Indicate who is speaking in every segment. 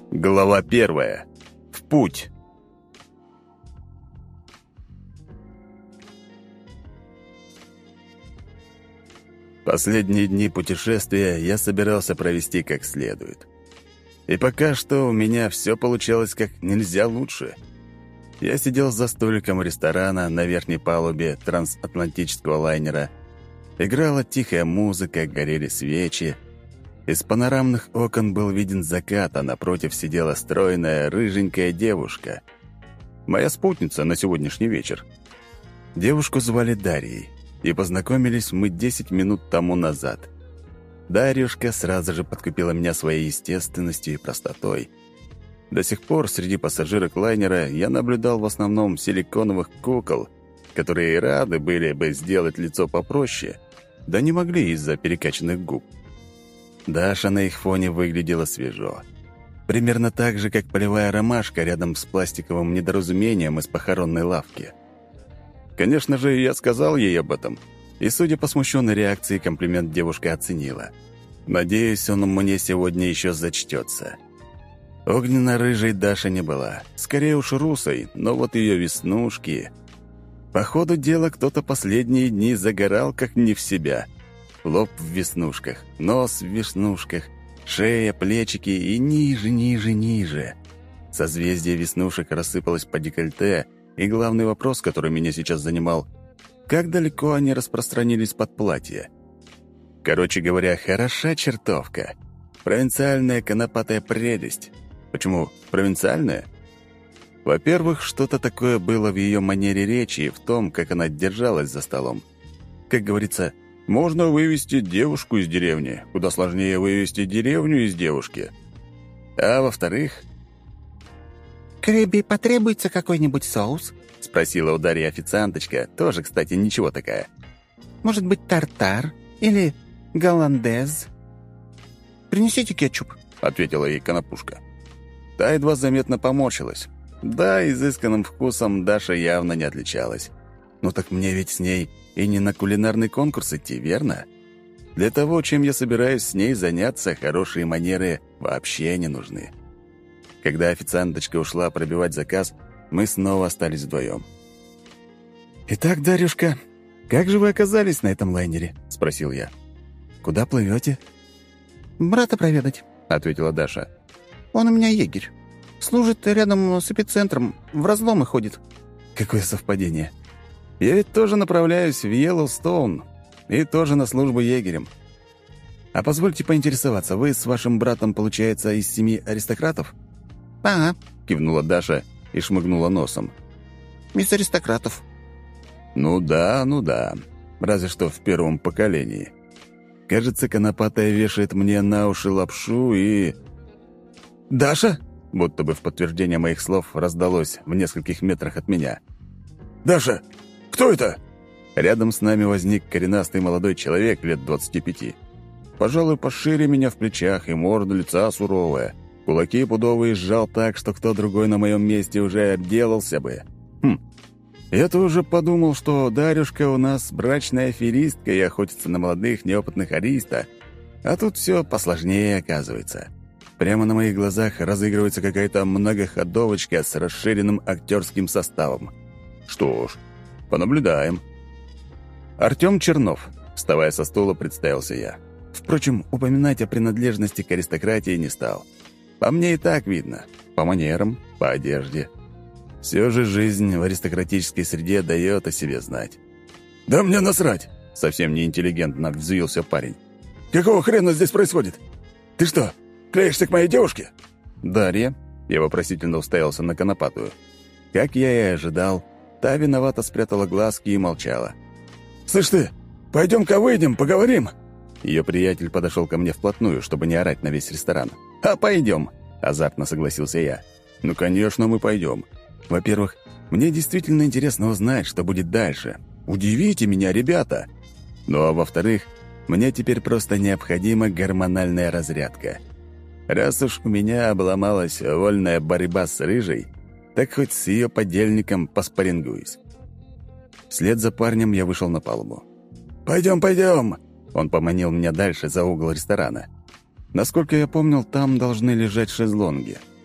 Speaker 1: Глава 1. В путь. Последние дни путешествия я собирался провести как следует. И пока что у меня все получалось как нельзя лучше. Я сидел за столиком ресторана на верхней палубе трансатлантического лайнера. Играла тихая музыка, горели свечи. Из панорамных окон был виден закат, а напротив сидела стройная, рыженькая девушка. Моя спутница на сегодняшний вечер. Девушку звали Дарьей, и познакомились мы 10 минут тому назад. Дарьюшка сразу же подкупила меня своей естественностью и простотой. До сих пор среди пассажирок лайнера я наблюдал в основном силиконовых кукол, которые рады были бы сделать лицо попроще, да не могли из-за перекачанных губ. Даша на их фоне выглядела свежо. Примерно так же, как полевая ромашка рядом с пластиковым недоразумением из похоронной лавки. Конечно же, я сказал ей об этом, и, судя по смущенной реакции, комплимент девушка оценила. Надеюсь, он мне сегодня еще зачтется. Огненно-рыжей Даша не была, скорее уж русой, но вот ее веснушки... По ходу дела кто-то последние дни загорал как не в себя. Лоб в веснушках, нос в веснушках, шея, плечики и ниже, ниже, ниже. Созвездие веснушек рассыпалось по декольте, и главный вопрос, который меня сейчас занимал, как далеко они распространились под платье. Короче говоря, хороша чертовка. Провинциальная конопатая прелесть. Почему провинциальная? Во-первых, что-то такое было в ее манере речи и в том, как она держалась за столом. Как говорится, можно вывести девушку из деревни, куда сложнее вывести деревню из девушки. А во-вторых...
Speaker 2: «К рыбе потребуется какой-нибудь соус?»
Speaker 1: — спросила у Дарьи официанточка, тоже, кстати, ничего такая.
Speaker 2: «Может быть, тартар или голландез?» «Принесите кетчуп»,
Speaker 1: — ответила ей конопушка. Та едва заметно поморщилась. Да, изысканным вкусом Даша явно не отличалась. Ну так мне ведь с ней и не на кулинарный конкурс идти, верно? Для того, чем я собираюсь с ней заняться, хорошие манеры вообще не нужны. Когда официанточка ушла пробивать заказ, мы снова остались вдвоем. «Итак, Дарюшка, как же вы оказались на этом лайнере?» — спросил я. «Куда плывете?»
Speaker 2: «Брата проведать»,
Speaker 1: — ответила Даша.
Speaker 2: «Он у меня егерь. Служит рядом с эпицентром, в разломы ходит».
Speaker 1: «Какое совпадение. Я ведь тоже направляюсь в Йеллоустоун и тоже на службу егерем. А позвольте поинтересоваться, вы с вашим братом, получается, из семьи аристократов?»
Speaker 2: «Ага»,
Speaker 1: — кивнула Даша и шмыгнула носом.
Speaker 2: «Из аристократов».
Speaker 1: Ну да. Разве что в первом поколении. Кажется, конопатая вешает мне на уши лапшу и... «Даша?» — будто бы в подтверждение моих слов раздалось в нескольких метрах от меня. «Даша, кто это?» Рядом с нами возник коренастый молодой человек лет 25. Пожалуй, пошире меня в плечах, и морда лица суровая. Кулаки пудовые сжал так, что кто другой на моем месте уже обделался бы. Я-то уже подумал, что Дарюшка у нас брачная аферистка и охотится на молодых неопытных ариста, а тут все посложнее оказывается. Прямо на моих глазах разыгрывается какая-то многоходовочка с расширенным актерским составом. Что ж, понаблюдаем. Артем Чернов, вставая со стула, представился я. Впрочем, упоминать о принадлежности к аристократии не стал. По мне и так видно. По манерам, по одежде. Все же жизнь в аристократической среде дает о себе знать. «Да мне насрать!» — совсем неинтеллигентно взвился парень. «Какого хрена здесь происходит? Ты что, клеишься к моей девушке?» «Дарья?» — я вопросительно уставился на конопатую. Как я и ожидал, та виновато спрятала глазки и молчала. «Слышь ты, пойдем-ка выйдем, поговорим!» Ее приятель подошел ко мне вплотную, чтобы не орать на весь ресторан. «А пойдем!» — азартно согласился я. «Ну, конечно, мы пойдем. Во-первых, мне действительно интересно узнать, что будет дальше. Удивите меня, ребята! Ну а во-вторых, мне теперь просто необходима гормональная разрядка. Раз уж у меня обломалась вольная борьба с рыжей, так хоть с ее подельником поспарингуюсь». Вслед за парнем я вышел на палубу. «Пойдем, пойдем!» Он поманил меня дальше за угол ресторана. Насколько я помнил, там должны лежать шезлонги.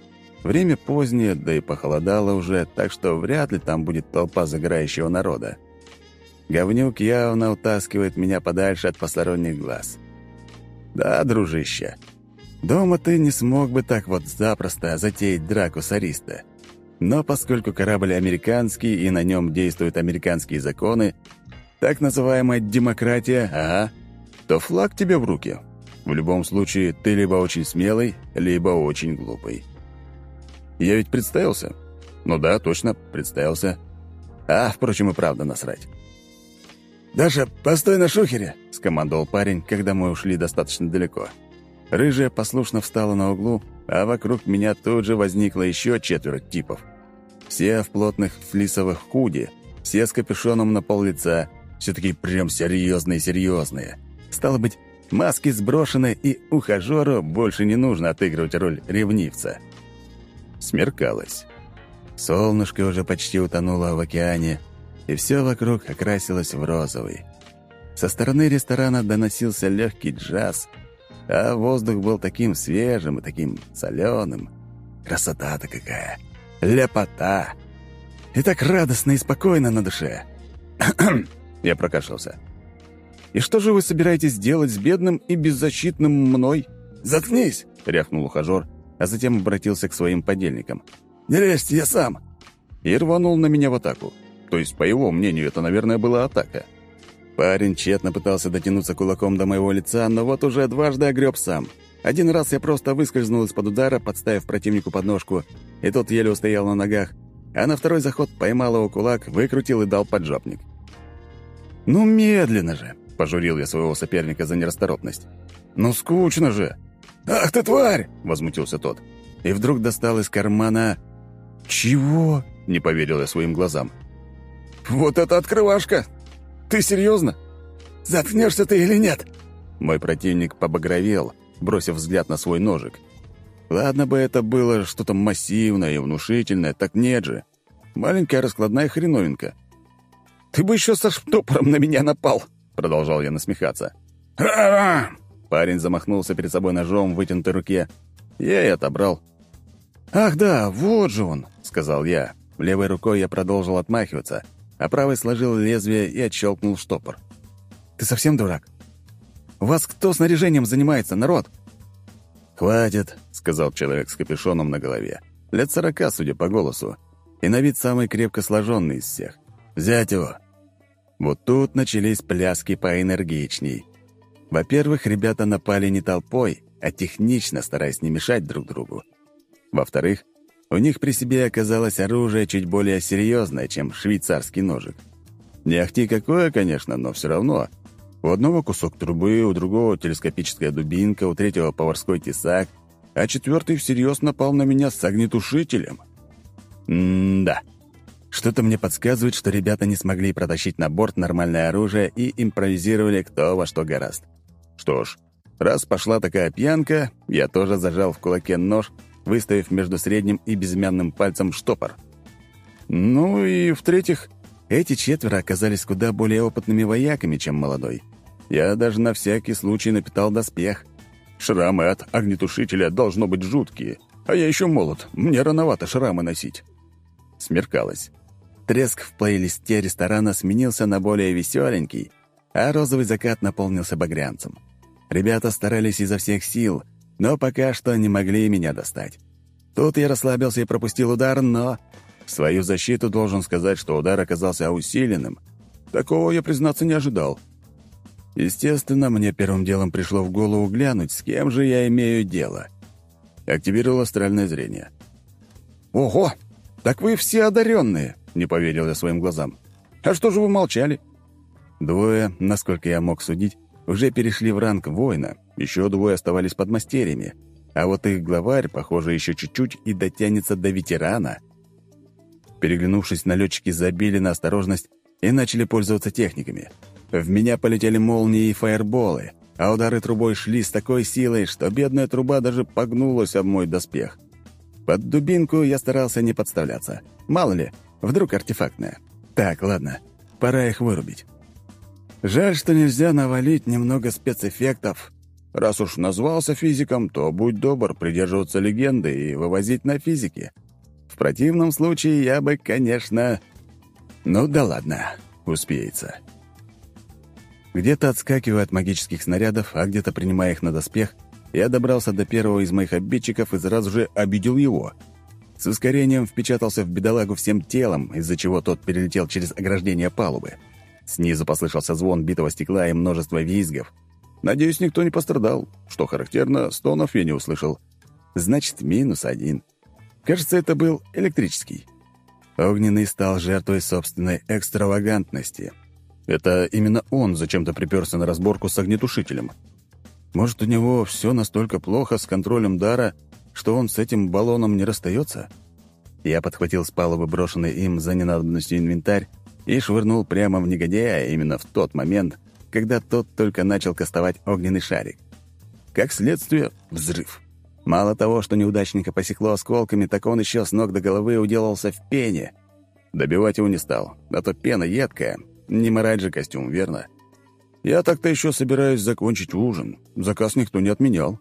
Speaker 1: Время позднее, да и похолодало уже, так что вряд ли там будет толпа загорающего народа. Говнюк явно утаскивает меня подальше от посторонних глаз. Да, дружище, дома ты не смог бы так вот запросто затеять драку с Ариста. Но поскольку корабль американский и на нем действуют американские законы, так называемая демократия, то флаг тебе в руки. В любом случае, ты либо очень смелый, либо очень глупый. Я ведь представился? Ну да, точно, представился. Впрочем, и правда насрать. «Даша, постой на шухере!» — скомандовал парень, когда мы ушли достаточно далеко. Рыжая послушно встала на углу, а вокруг меня тут же возникло еще 4 типов. Все в плотных флисовых худи, все с капюшоном на пол лица, все такие прям серьезные. Стало быть, маски сброшены, и ухажеру больше не нужно отыгрывать роль ревнивца. Смеркалось. Солнышко уже почти утонуло в океане, и все вокруг окрасилось в розовый. Со стороны ресторана доносился легкий джаз, а воздух был таким свежим и таким соленым. Красота-то какая! Ляпота! И так радостно и спокойно на душе. Я прокашлялся. «И что же вы собираетесь делать с бедным и беззащитным мной?»
Speaker 2: «Заткнись!»
Speaker 1: — рявкнул ухажер, а затем обратился к своим подельникам.
Speaker 2: «Не лезьте, я сам!»
Speaker 1: И рванул на меня в атаку. То есть, по его мнению, это, наверное, была атака. Парень тщетно пытался дотянуться кулаком до моего лица, но вот уже дважды огреб сам. Один раз я просто выскользнул из-под удара, подставив противнику подножку, и тот еле устоял на ногах, а на второй заход поймал его кулак, выкрутил и дал поджопник. «Ну, медленно же!» — пожурил я своего соперника за нерасторопность. «Ну, скучно же!»
Speaker 2: «Ах ты, тварь!»
Speaker 1: — возмутился тот. И вдруг достал из кармана... «Чего?» — не поверил я своим глазам.
Speaker 2: «Вот это открывашка! Ты серьезно? Заткнешься ты или нет?»
Speaker 1: Мой противник побагровел, бросив взгляд на свой ножик. Ладно бы это было что-то массивное и внушительное, так нет же. Маленькая раскладная хреновинка.
Speaker 2: «Ты бы еще со штопором на меня напал!»
Speaker 1: — продолжал я насмехаться.
Speaker 2: «Ра-ра!»
Speaker 1: Парень замахнулся перед собой ножом в вытянутой руке. Я и отобрал. «Ах да, вот же он!» — сказал я. Левой рукой я продолжил отмахиваться, а правой сложил лезвие и отщелкнул штопор. «Ты совсем дурак? У вас кто снаряжением занимается, народ?» «Хватит», — сказал человек с капюшоном на голове. Лет 40, судя по голосу, и на вид самый крепко сложенный из всех. «Взять его!» Вот тут начались пляски поэнергичней. Во-первых, ребята напали не толпой, а технично, стараясь не мешать друг другу. Во-вторых, у них при себе оказалось оружие чуть более серьезное, чем швейцарский ножик. Не ахти какое, конечно, но все равно. У одного кусок трубы, у другого телескопическая дубинка, у третьего поварской тесак, а четвертый всерьез напал на меня с огнетушителем. Да. Что-то мне подсказывает, что ребята не смогли протащить на борт нормальное оружие и импровизировали кто во что гораст. Что ж, раз пошла такая пьянка, я тоже зажал в кулаке нож, выставив между средним и безымянным пальцем штопор. Ну и в-третьих, эти 4 оказались куда более опытными вояками, чем молодой. Я даже на всякий случай напитал доспех. Шрамы от огнетушителя должно быть жуткие, а я еще молод, мне рановато шрамы носить. Смеркалось. Треск в плейлисте ресторана сменился на более веселенький, а розовый закат наполнился багрянцем. Ребята старались изо всех сил, но пока что не могли меня достать. Тут я расслабился и пропустил удар, но... В свою защиту должен сказать, что удар оказался усиленным. Такого я, признаться, не ожидал. Естественно, мне первым делом пришло в голову глянуть, с кем же я имею дело. Активировал астральное зрение. «Ого! Так вы все одаренные!» — не поверил я своим глазам. «А что же вы молчали?» 2, насколько я мог судить, уже перешли в ранг воина, еще 2 оставались подмастерьями, а вот их главарь, похоже, еще чуть-чуть и дотянется до ветерана. Переглянувшись, налетчики забили на осторожность и начали пользоваться техниками. В меня полетели молнии и фаерболы, а удары трубой шли с такой силой, что бедная труба даже погнулась об мой доспех. Под дубинку я старался не подставляться. Мало ли, вдруг артефактная. Так, ладно, пора их вырубить. Жаль, что нельзя навалить немного спецэффектов. Раз уж назвался физиком, то будь добр придерживаться легенды и вывозить на физике. В противном случае я бы, конечно... Ну да ладно, успеется. Где-то отскакивая от магических снарядов, а где-то принимая их на доспех, я добрался до первого из моих обидчиков и сразу же обидел его. С ускорением впечатался в бедолагу всем телом, из-за чего тот перелетел через ограждение палубы. Снизу послышался звон битого стекла и множество визгов. Надеюсь, никто не пострадал. Что характерно, стонов я не услышал. Значит, -1. Кажется, это был электрический. Огненный стал жертвой собственной экстравагантности. Это именно он зачем-то приперся на разборку с огнетушителем. Может, у него все настолько плохо с контролем дара, что он с этим баллоном не расстается? Я подхватил с палубы брошенный им за ненадобностью инвентарь и швырнул прямо в негодяя именно в тот момент, когда тот только начал кастовать огненный шарик. Как следствие, взрыв. Мало того, что неудачника посекло осколками, так он еще с ног до головы уделался в пене. Добивать его не стал, а то пена едкая. Не морать же костюм, верно? Я так-то еще собираюсь закончить ужин. Заказ никто не отменял.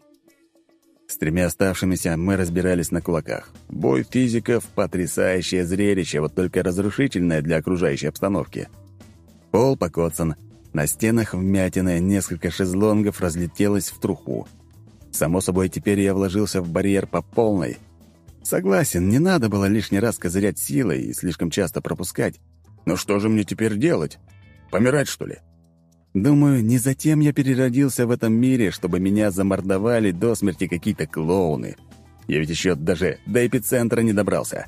Speaker 1: С 3 оставшимися мы разбирались на кулаках. Бой физиков — потрясающее зрелище, вот только разрушительное для окружающей обстановки. Пол покоцан, на стенах вмятины, несколько шезлонгов разлетелось в труху. Само собой, теперь я вложился в барьер по полной. Согласен, не надо было лишний раз козырять силой и слишком часто пропускать. Но что же мне теперь делать? Помирать, что ли? Думаю, не затем я переродился в этом мире, чтобы меня замордовали до смерти какие-то клоуны. Я ведь еще даже до эпицентра не добрался.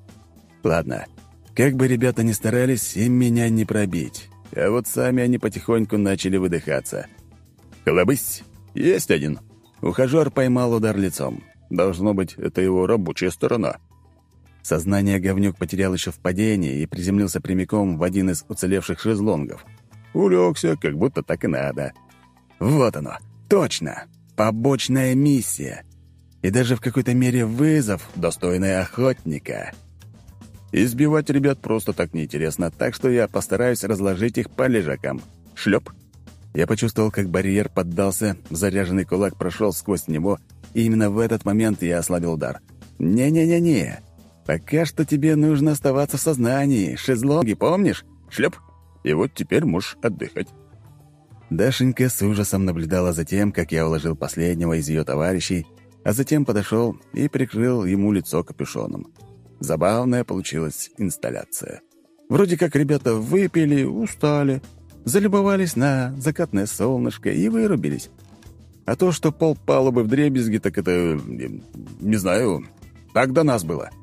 Speaker 1: Ладно, как бы ребята ни старались, им меня не пробить. А вот сами они потихоньку начали выдыхаться. Колобысь! Есть один. Ухажер поймал удар лицом. Должно быть, это его рабочая сторона. Сознание говнюк потерял еще в падении и приземлился прямиком в один из уцелевших шезлонгов. Улегся, как будто так и надо. Вот оно, точно, побочная миссия. И даже в какой-то мере вызов, достойный охотника. Избивать ребят просто так неинтересно, так что я постараюсь разложить их по лежакам. Шлеп. Я почувствовал, как барьер поддался, заряженный кулак прошел сквозь него, и именно в этот момент я ослабил удар. «Не-не-не-не, пока что тебе нужно оставаться в сознании. Шезлонги, помнишь? Шлеп. И вот теперь можешь отдыхать». Дашенька с ужасом наблюдала за тем, как я уложил последнего из ее товарищей, а затем подошел и прикрыл ему лицо капюшоном. Забавная получилась инсталляция. Вроде как ребята выпили, устали, залюбовались на закатное солнышко и вырубились. А то, что пол палубы вдребезги, так это... не знаю, так до нас было.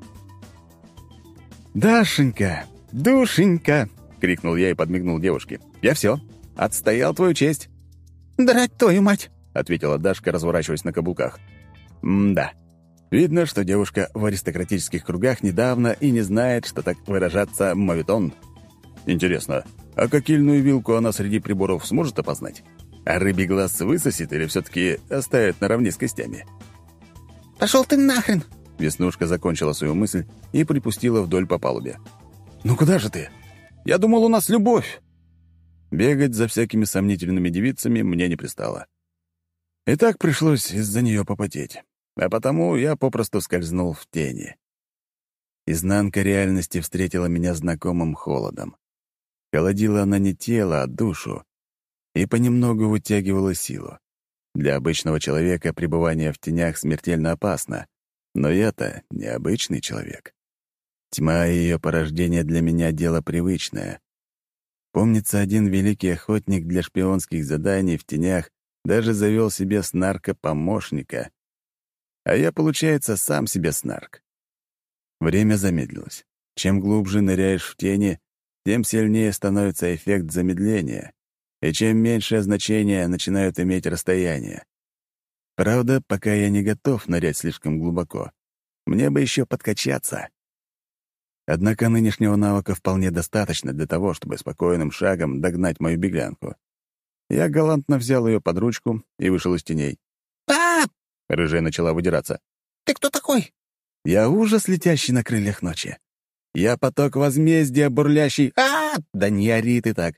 Speaker 1: «Дашенька! Душенька!» — крикнул я и подмигнул девушке. «Я все. Отстоял твою честь».
Speaker 2: «Драть твою мать!»
Speaker 1: — ответила Дашка, разворачиваясь на каблуках. «М-да. Видно, что девушка в аристократических кругах недавно и не знает, что так выражаться моветон. Интересно, а кокильную вилку она среди приборов сможет опознать? А рыбий глаз высосет или все-таки оставит наравне с костями?»
Speaker 2: «Пошел ты нахрен!»
Speaker 1: Веснушка закончила свою мысль и припустила вдоль по палубе. «Ну куда же ты? Я думал, у нас любовь!» Бегать за всякими сомнительными девицами мне не пристало. И так пришлось из-за нее попотеть. А потому я попросту скользнул в тени. Изнанка реальности встретила меня знакомым холодом. Холодила она не тело, а душу. И понемногу вытягивала силу. Для обычного человека пребывание в тенях смертельно опасно. Но я-то необычный человек. Тьма и ее порождение для меня — дело привычное. Помнится, один великий охотник для шпионских заданий в тенях даже завел себе снарка-помощника. А я, получается, сам себе снарк. Время замедлилось. Чем глубже ныряешь в тени, тем сильнее становится эффект замедления, и чем меньшее значение начинают иметь расстояния. Правда, пока я не готов нырять слишком глубоко. Мне бы еще подкачаться. Однако нынешнего навыка вполне достаточно для того, чтобы спокойным шагом догнать мою беглянку. Я галантно взял ее под ручку и вышел из теней.
Speaker 2: «Пап!
Speaker 1: Рыжая начала выдираться.
Speaker 2: Ты кто такой?»
Speaker 1: Я ужас, летящий на крыльях ночи. Я поток возмездия, бурлящий... Да не ори ты так.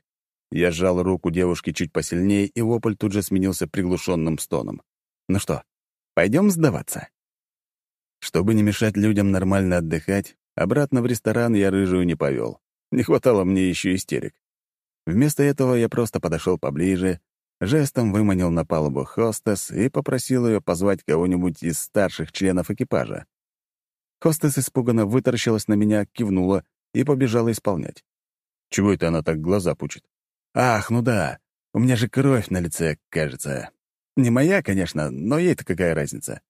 Speaker 1: Я сжал руку девушки чуть посильнее, и вопль тут же сменился приглушенным стоном. «Ну что, пойдем сдаваться?» Чтобы не мешать людям нормально отдыхать, обратно в ресторан я рыжую не повел. Не хватало мне еще истерик. Вместо этого я просто подошел поближе, жестом выманил на палубу хостес и попросил ее позвать кого-нибудь из старших членов экипажа. Хостес испуганно вытаращилась на меня, кивнула и побежала исполнять. Чего это она так глаза пучит? Ах, ну да, у меня же кровь на лице, кажется. Не моя, конечно, но ей-то какая разница?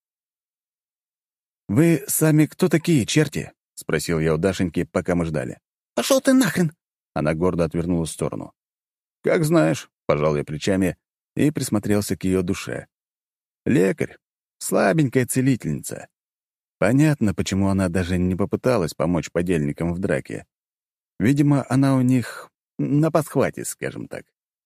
Speaker 1: «Вы сами кто такие, черти?» — спросил я у Дашеньки, пока мы ждали.
Speaker 3: «Пошел ты нахрен!»
Speaker 1: Она гордо отвернулась в сторону. «Как знаешь», — пожал я плечами и присмотрелся к ее душе. «Лекарь, слабенькая целительница. Понятно, почему она даже не попыталась помочь подельникам в драке. Видимо, она у них на подхвате, скажем так».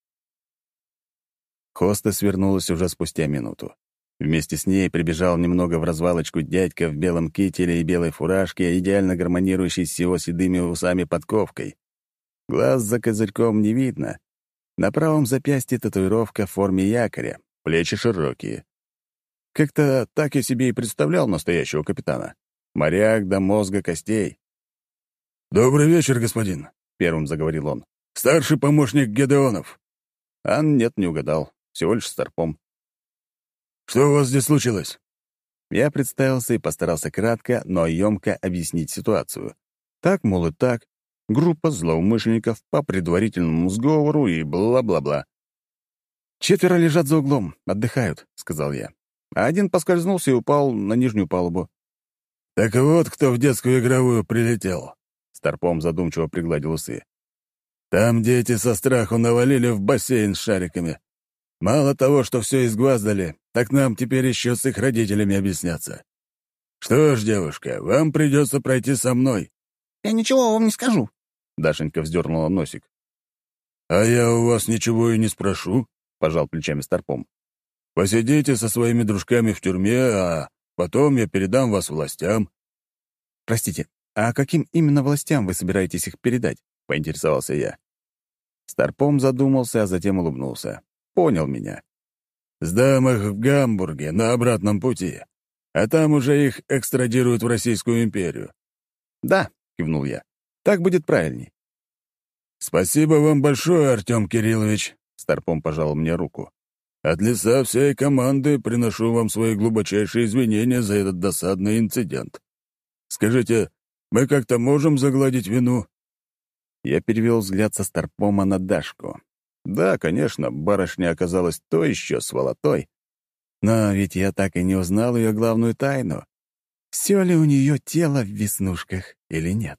Speaker 1: Хостес вернулась уже спустя минуту. Вместе с ней прибежал немного в развалочку дядька в белом кителе и белой фуражке, идеально гармонирующий с его седыми усами-подковкой. Глаз за козырьком не видно. На правом запястье татуировка в форме якоря, плечи широкие. Как-то так я себе и представлял настоящего капитана. Моряк до мозга костей.
Speaker 2: «Добрый вечер, господин»,
Speaker 1: — первым заговорил он.
Speaker 2: «Старший помощник Гедеонов».
Speaker 1: Нет, не угадал. Всего лишь старпом.
Speaker 2: «Что у вас здесь случилось?»
Speaker 1: Я представился и постарался кратко, но емко объяснить ситуацию. Так, мол, и так. Группа злоумышленников по предварительному сговору и бла-бла-бла. «4 лежат за углом, отдыхают», — сказал я. А один поскользнулся и упал на нижнюю палубу.
Speaker 2: «Так вот, кто в детскую игровую прилетел», — старпом задумчиво пригладил усы. «Там дети со страху навалили в бассейн с шариками. Мало того, что все изгваздали, так нам теперь еще с их родителями объясняться. Что ж, девушка, вам придется пройти со мной».
Speaker 3: «Я ничего вам не скажу».
Speaker 1: Дашенька вздернула носик.
Speaker 2: «А я у вас ничего и не спрошу», — пожал плечами старпом. «Посидите со своими дружками в тюрьме, а потом я передам вас властям».
Speaker 1: «Простите, а каким именно властям вы собираетесь их передать?» — поинтересовался я. Старпом задумался, а затем улыбнулся. Понял меня.
Speaker 2: «Сдам их в Гамбурге на обратном пути, а там уже их экстрадируют в Российскую империю».
Speaker 1: «Да», — кивнул я, — «так будет правильней».
Speaker 2: «Спасибо вам большое, Артем Кириллович», — старпом пожал мне руку. «От лица всей команды приношу вам свои глубочайшие извинения за этот досадный инцидент. Скажите, мы как-то можем загладить вину?»
Speaker 1: Я перевел взгляд со старпома на Дашку. Да, конечно, барышня оказалась то еще сволотой. Но ведь я так и не узнал ее главную тайну. Все ли у нее тело в веснушках или нет?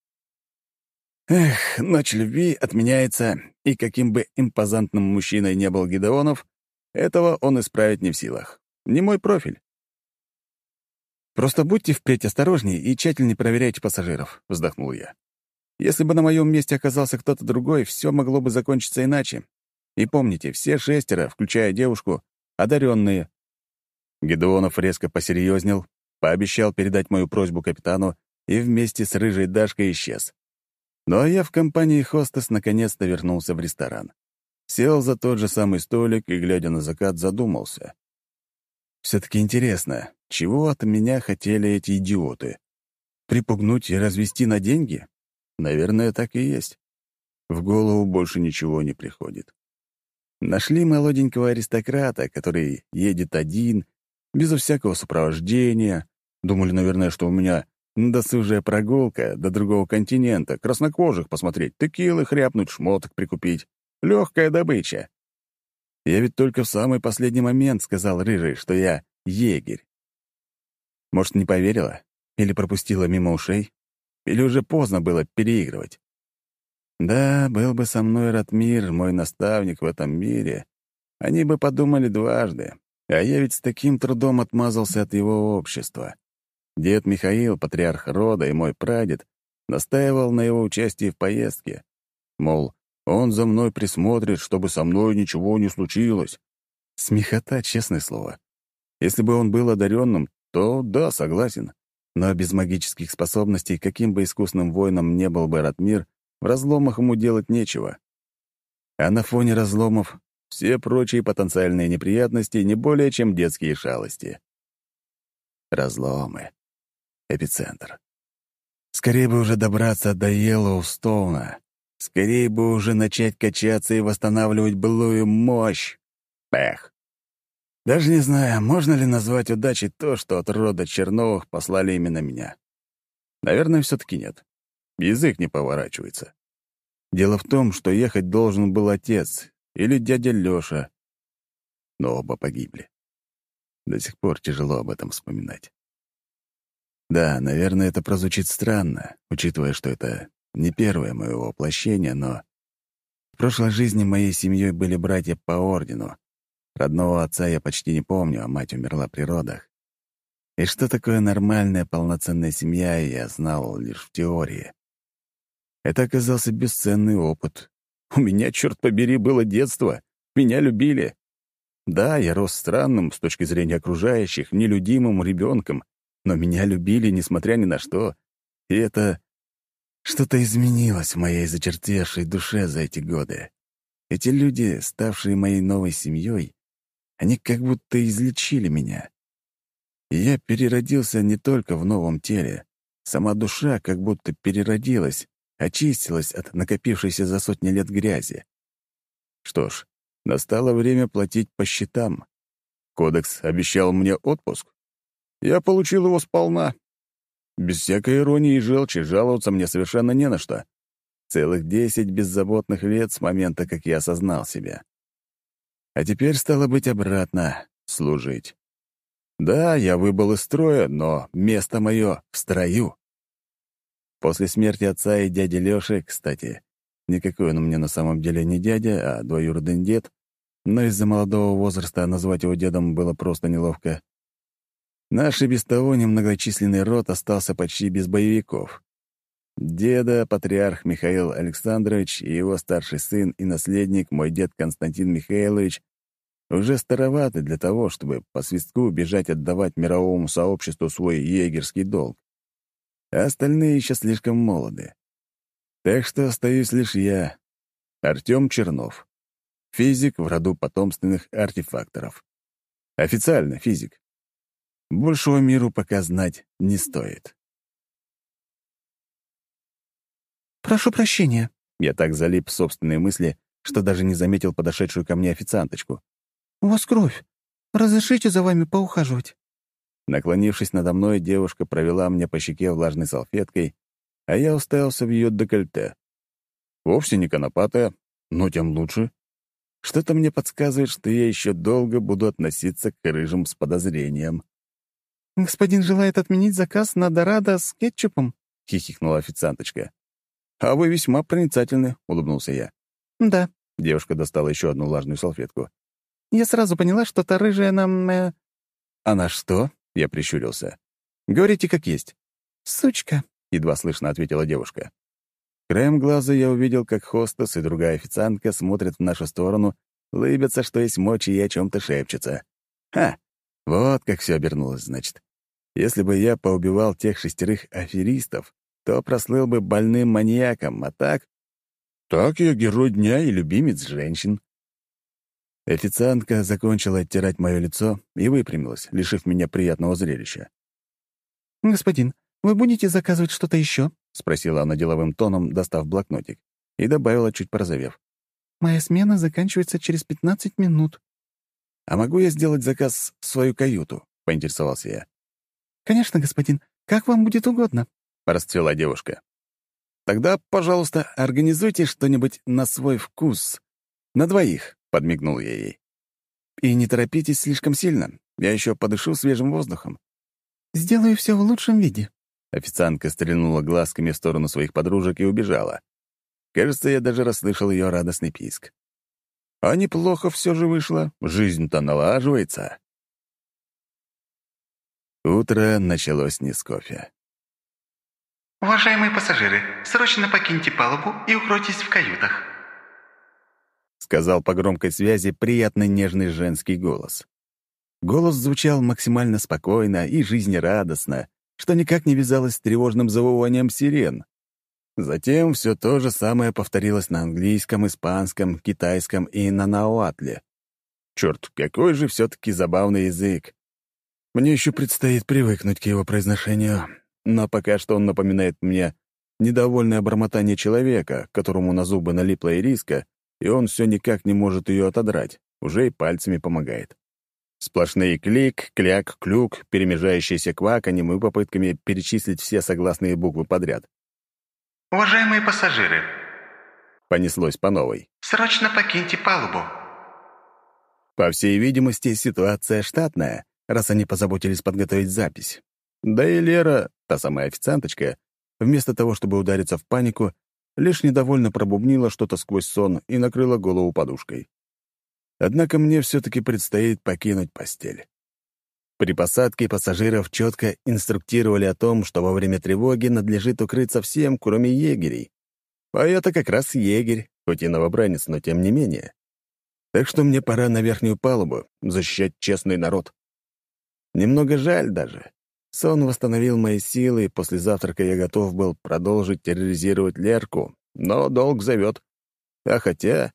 Speaker 1: Эх, ночь любви отменяется, и каким бы импозантным мужчиной не был Гедеонов, этого он исправить не в силах. Не мой профиль. «Просто будьте впредь осторожнее и тщательнее проверяйте пассажиров», — вздохнул я. «Если бы на моем месте оказался кто-то другой, все могло бы закончиться иначе. И помните, все 6, включая девушку, одаренные». Гедеонов резко посерьезнел, пообещал передать мою просьбу капитану и вместе с рыжей Дашкой исчез. Ну а я в компании хостес наконец-то вернулся в ресторан. Сел за тот же самый столик и, глядя на закат, задумался. Все-таки интересно, чего от меня хотели эти идиоты? Припугнуть и развести на деньги? Наверное, так и есть. В голову больше ничего не приходит. Нашли молоденького аристократа, который едет один, безо всякого сопровождения. Думали, наверное, что у меня досужая прогулка до другого континента, краснокожих посмотреть, текилы хряпнуть, шмоток прикупить. Легкая добыча. Я ведь только в самый последний момент сказал рыжий, что я егерь. Может, не поверила? Или пропустила мимо ушей? Или уже поздно было переигрывать? Да, был бы со мной Ратмир, мой наставник в этом мире. Они бы подумали дважды. А я ведь с таким трудом отмазался от его общества. Дед Михаил, патриарх рода и мой прадед, настаивал на его участии в поездке. Мол, он за мной присмотрит, чтобы со мной ничего не случилось. Смехота, честное слово. Если бы он был одаренным, то да, согласен. Но без магических способностей, каким бы искусным воином не был бы Ратмир, в разломах ему делать нечего. А на фоне разломов все прочие потенциальные неприятности не более чем детские шалости. Разломы. Эпицентр. Скорее бы уже добраться до Йеллоустоуна. Скорее бы уже начать качаться и восстанавливать былую мощь. Эх. Даже не знаю, можно ли назвать удачей то, что от рода Черновых послали именно меня. Наверное, все-таки нет. Язык не поворачивается. Дело в том, что ехать должен был отец или дядя Лёша, но оба погибли. До сих пор тяжело об этом вспоминать. Да, наверное, это прозвучит странно, учитывая, что это не первое мое воплощение, но в прошлой жизни моей семьей были братья по ордену. Родного отца я почти не помню, а мать умерла при родах. И что такое нормальная, полноценная семья, я знал лишь в теории. Это оказался бесценный опыт. У меня, черт побери, было детство. Меня любили. Да, я рос странным с точки зрения окружающих, нелюдимым ребенком, но меня любили, несмотря ни на что. И это... Что-то изменилось в моей зачертевшей душе за эти годы. Эти люди, ставшие моей новой семьей, они как будто излечили меня. И я переродился не только в новом теле. Сама душа как будто переродилась, очистилась от накопившейся за сотни лет грязи. Что ж, настало время платить по счетам. Кодекс обещал мне отпуск. Я получил его сполна. Без всякой иронии и желчи жаловаться мне совершенно не на что. Целых 10 беззаботных лет с момента, как я осознал себя. А теперь стало быть обратно служить. Да, я выбыл из строя, но место мое в строю. После смерти отца и дяди Лёши, кстати, никакой он мне на самом деле не дядя, а двоюродный дед, но из-за молодого возраста назвать его дедом было просто неловко. Наш и без того немногочисленный род остался почти без боевиков. Деда, патриарх Михаил Александрович и его старший сын и наследник, мой дед Константин Михайлович, уже староваты для того, чтобы по свистку бежать отдавать мировому сообществу свой егерский долг. А остальные еще слишком молоды. Так что остаюсь лишь я, Артём Чернов, физик в роду потомственных артефакторов. Официально физик. Большего миру пока знать не стоит.
Speaker 3: «Прошу прощения».
Speaker 1: Я так залип в собственные мысли, что даже не заметил подошедшую ко мне официанточку.
Speaker 3: «У вас кровь. Разрешите за вами поухаживать?»
Speaker 1: Наклонившись надо мной, девушка провела мне по щеке влажной салфеткой, а я уставился в ее декольте. Вовсе не конопатая, но тем лучше. Что-то мне подсказывает, что я еще долго буду относиться к рыжим с подозрением.
Speaker 3: «Господин желает отменить заказ на дорадо с кетчупом?»
Speaker 1: — хихикнула официанточка. «А вы весьма проницательны», — улыбнулся я.
Speaker 3: «Да».
Speaker 1: Девушка достала еще одну влажную салфетку.
Speaker 3: «Я сразу поняла, что та рыжая нам...»
Speaker 1: «Она что?» — я прищурился. «Говорите, как есть».
Speaker 3: «Сучка»,
Speaker 1: — едва слышно ответила девушка. Краем глаза я увидел, как хостес и другая официантка смотрят в нашу сторону, лыбятся, что есть мочи, и о чем-то шепчутся. Ха! Вот как все обернулось, значит. Если бы я поубивал тех 6 аферистов, то прослыл бы больным маньяком, а так... Так я герой дня и любимец женщин. Официантка закончила оттирать мое лицо и выпрямилась, лишив меня приятного зрелища.
Speaker 3: «Господин, вы будете заказывать что-то еще?»
Speaker 1: — спросила она деловым тоном, достав блокнотик, и добавила, чуть порозовев.
Speaker 3: «Моя смена заканчивается через 15 минут».
Speaker 1: «А могу я сделать заказ в свою каюту?» — поинтересовался я.
Speaker 3: «Конечно, господин. Как вам будет угодно?»
Speaker 1: — расцвела девушка. «Тогда, пожалуйста, организуйте что-нибудь на свой вкус. На 2», — подмигнул я ей. «И не торопитесь слишком сильно. Я еще подышу свежим воздухом».
Speaker 3: «Сделаю все в лучшем виде».
Speaker 1: Официантка стрельнула глазками в сторону своих подружек и убежала. Кажется, я даже расслышал ее радостный писк. А неплохо все же вышло. Жизнь-то налаживается. Утро началось не с кофе.
Speaker 4: «Уважаемые пассажиры, срочно покиньте палубу и укройтесь в каютах»,
Speaker 1: — сказал по громкой связи приятный нежный женский голос. Голос звучал максимально спокойно и жизнерадостно, что никак не вязалось с тревожным завыванием сирен. Затем все то же самое повторилось на английском, испанском, китайском и на науатле. Черт, какой же все-таки забавный язык. Мне еще предстоит привыкнуть к его произношению, но пока что он напоминает мне недовольное бормотание человека, которому на зубы налипла ириска, и он все никак не может ее отодрать, уже и пальцами помогает. Сплошные клик, кляк, клюк, перемежающиеся кваканьем и попытками перечислить все согласные буквы подряд.
Speaker 4: «Уважаемые пассажиры!»
Speaker 1: Понеслось по новой.
Speaker 4: «Срочно покиньте палубу!»
Speaker 1: По всей видимости, ситуация штатная, раз они позаботились подготовить запись. Да и Лера, та самая официанточка, вместо того, чтобы удариться в панику, лишь недовольно пробубнила что-то сквозь сон и накрыла голову подушкой. Однако мне все-таки предстоит покинуть постель. При посадке пассажиров четко инструктировали о том, что во время тревоги надлежит укрыться всем, кроме егерей. А я-то как раз егерь, хоть и новобранец, но тем не менее. Так что мне пора на верхнюю палубу защищать честный народ. Немного жаль даже. Сон восстановил мои силы, и после завтрака я готов был продолжить терроризировать Лерку, но долг зовет. А хотя...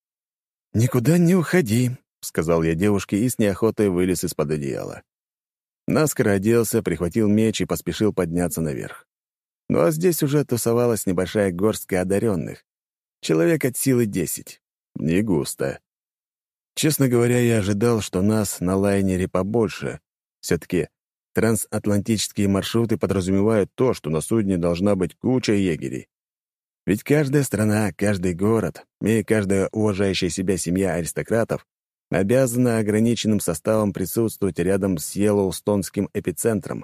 Speaker 1: «Никуда не уходи», — сказал я девушке и с неохотой вылез из-под одеяла. Наскоро оделся, прихватил меч и поспешил подняться наверх. Ну а здесь уже тусовалась небольшая горстка одаренных. Человек от силы 10. Не густо. Честно говоря, я ожидал, что нас на лайнере побольше. Все-таки трансатлантические маршруты подразумевают то, что на судне должна быть куча егерей. Ведь каждая страна, каждый город и каждая уважающая себя семья аристократов обязана ограниченным составом присутствовать рядом с Йеллоустонским эпицентром.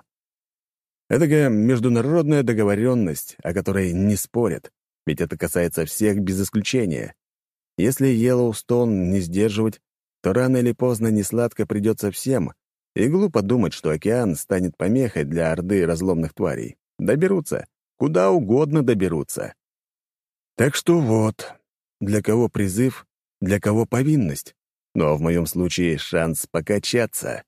Speaker 1: Эдакая международная договоренность, о которой не спорят, ведь это касается всех без исключения. Если Йеллоустон не сдерживать, то рано или поздно несладко придется всем, и глупо думать, что океан станет помехой для орды разломных тварей. Доберутся. Куда угодно доберутся. Так что вот, для кого призыв, для кого повинность. Но в моем случае шанс покачаться.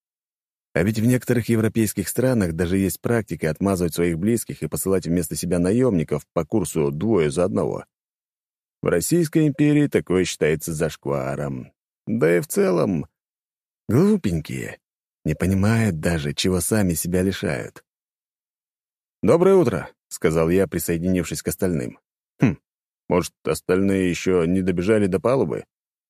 Speaker 1: А ведь в некоторых европейских странах даже есть практика отмазывать своих близких и посылать вместо себя наемников по курсу 2 за 1. В Российской империи такое считается зашкваром. Да и в целом глупенькие, не понимают даже, чего сами себя лишают. «Доброе утро», — сказал я, присоединившись к остальным. Может, остальные еще не добежали до палубы?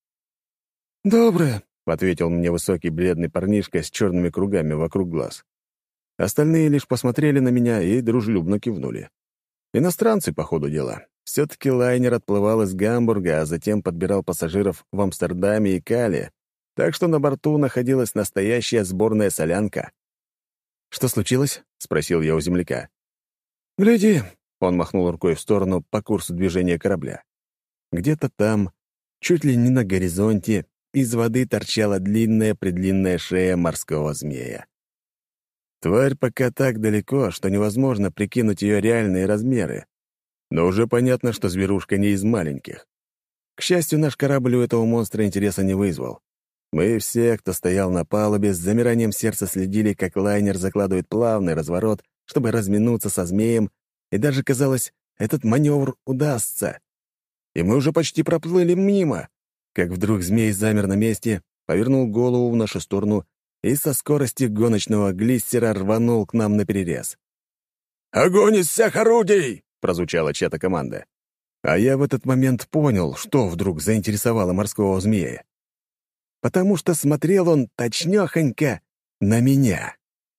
Speaker 1: «Доброе», — ответил мне высокий бледный парнишка с черными кругами вокруг глаз. Остальные лишь посмотрели на меня и дружелюбно кивнули. Иностранцы, по ходу дела. Все-таки лайнер отплывал из Гамбурга, а затем подбирал пассажиров в Амстердаме и Кале, так что на борту находилась настоящая сборная солянка. «Что случилось?» — спросил я у земляка. «Гляди», — он махнул рукой в сторону по курсу движения корабля. Где-то там, чуть ли не на горизонте, из воды торчала длинная-предлинная шея морского змея. Тварь пока так далеко, что невозможно прикинуть ее реальные размеры. Но уже понятно, что зверушка не из маленьких. К счастью, наш корабль у этого монстра интереса не вызвал. Мы все, кто стоял на палубе, с замиранием сердца следили, как лайнер закладывает плавный разворот, чтобы разминуться со змеем, и даже казалось, этот маневр удастся. И мы уже почти проплыли мимо, как вдруг змей замер на месте, повернул голову в нашу сторону и со скоростью гоночного глиссера рванул к нам наперерез. «Огонь из всех орудий!» — прозвучала чья-то команда. А я в этот момент понял, что вдруг заинтересовало морского змея. Потому что смотрел он точнёхонько на меня.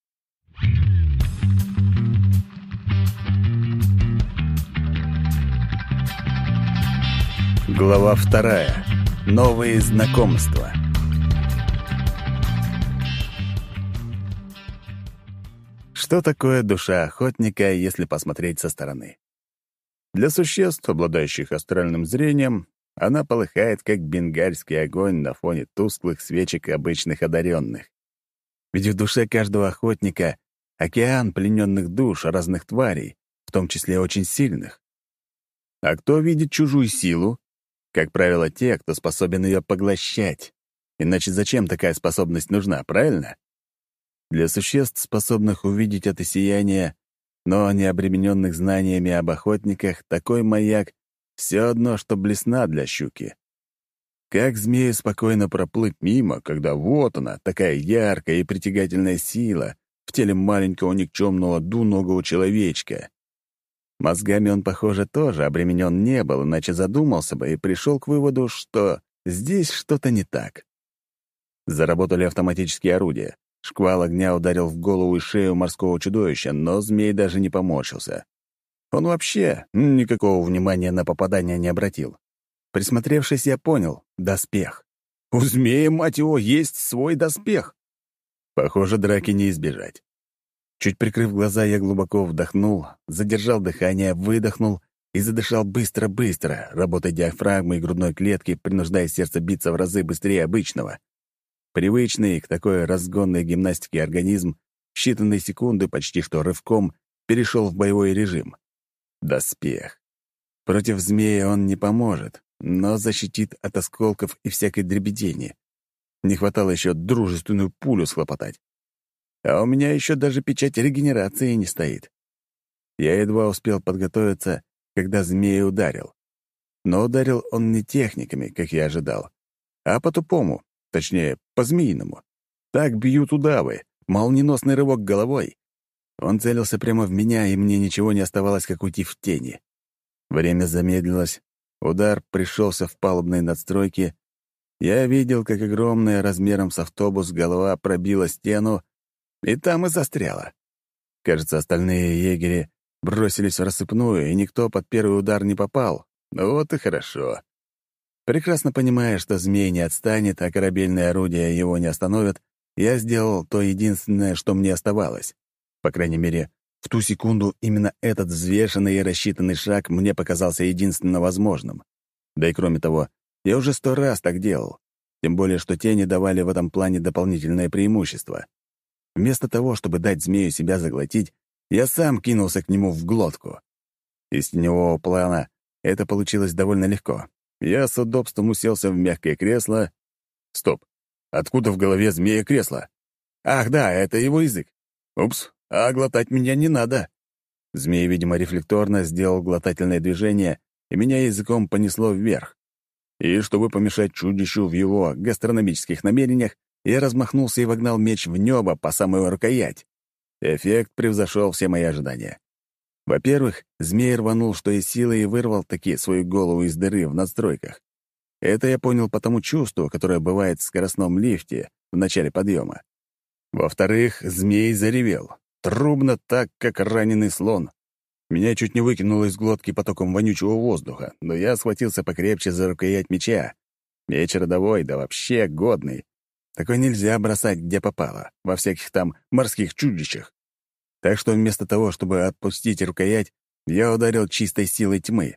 Speaker 1: Глава 2. Новые знакомства. Что такое душа охотника, если посмотреть со стороны? Для существ, обладающих астральным зрением, она полыхает, как бенгальский огонь на фоне тусклых свечек обычных одаренных. Ведь в душе каждого охотника океан плененных душ разных тварей, в том числе очень сильных. А кто видит чужую силу? Как правило, те, кто способен ее поглощать. Иначе зачем такая способность нужна, правильно? Для существ, способных увидеть это сияние, но не обремененных знаниями об охотниках, такой маяк — все одно, что блесна для щуки. Как змею спокойно проплыть мимо, когда вот она, такая яркая и притягательная сила в теле маленького никчемного двуногого человечка? Мозгами он, похоже, тоже обременен не был, иначе задумался бы и пришел к выводу, что здесь что-то не так. Заработали автоматические орудия. Шквал огня ударил в голову и шею морского чудовища, но змей даже не поморщился. Он вообще никакого внимания на попадание не обратил. Присмотревшись, я понял — доспех. У змея, мать его, есть свой доспех. Похоже, драки не избежать. Чуть прикрыв глаза, я глубоко вдохнул, задержал дыхание, выдохнул и задышал быстро-быстро, работая диафрагмой и грудной клетки, принуждая сердце биться в разы быстрее обычного. Привычный к такой разгонной гимнастике организм в считанные секунды почти что рывком перешел в боевой режим. Доспех. Против змея он не поможет, но защитит от осколков и всякой дребедени. Не хватало еще дружественную пулю схлопотать. А у меня еще даже печать регенерации не стоит. Я едва успел подготовиться, когда змея ударил. Но ударил он не техниками, как я ожидал, а по-тупому, точнее, по-змеиному. Так бьют удавы, молниеносный рывок головой. Он целился прямо в меня, и мне ничего не оставалось, как уйти в тени. Время замедлилось, удар пришелся в палубные надстройки. Я видел, как огромная размером с автобус голова пробила стену, и там и застряла. Кажется, остальные егери бросились в рассыпную, и никто под первый удар не попал. Вот и хорошо. Прекрасно понимая, что змей не отстанет, а корабельные орудия его не остановят, я сделал то единственное, что мне оставалось. По крайней мере, в ту секунду именно этот взвешенный и рассчитанный шаг мне показался единственно возможным. Да и кроме того, я уже 100 раз так делал. Тем более, что тени давали в этом плане дополнительное преимущество. Вместо того, чтобы дать змею себя заглотить, я сам кинулся к нему в глотку. Из теневого плана это получилось довольно легко. Я с удобством уселся в мягкое кресло. Стоп. Откуда в голове змея кресло? Ах да, это его язык. Упс, а глотать меня не надо. Змей, видимо, рефлекторно сделал глотательное движение, и меня языком понесло вверх. И чтобы помешать чудищу в его гастрономических намерениях, я размахнулся и вогнал меч в небо по самую рукоять. Эффект превзошел все мои ожидания. Во-первых, змей рванул, что из силы, и вырвал таки свою голову из дыры в надстройках. Это я понял по тому чувству, которое бывает в скоростном лифте в начале подъема. Во-вторых, змей заревел. Трубно так, как раненый слон. Меня чуть не выкинуло из глотки потоком вонючего воздуха, но я схватился покрепче за рукоять меча. Меч родовой, да вообще годный. Такой нельзя бросать, где попало, во всяких там морских чудищах. Так что вместо того, чтобы отпустить рукоять, я ударил чистой силой тьмы.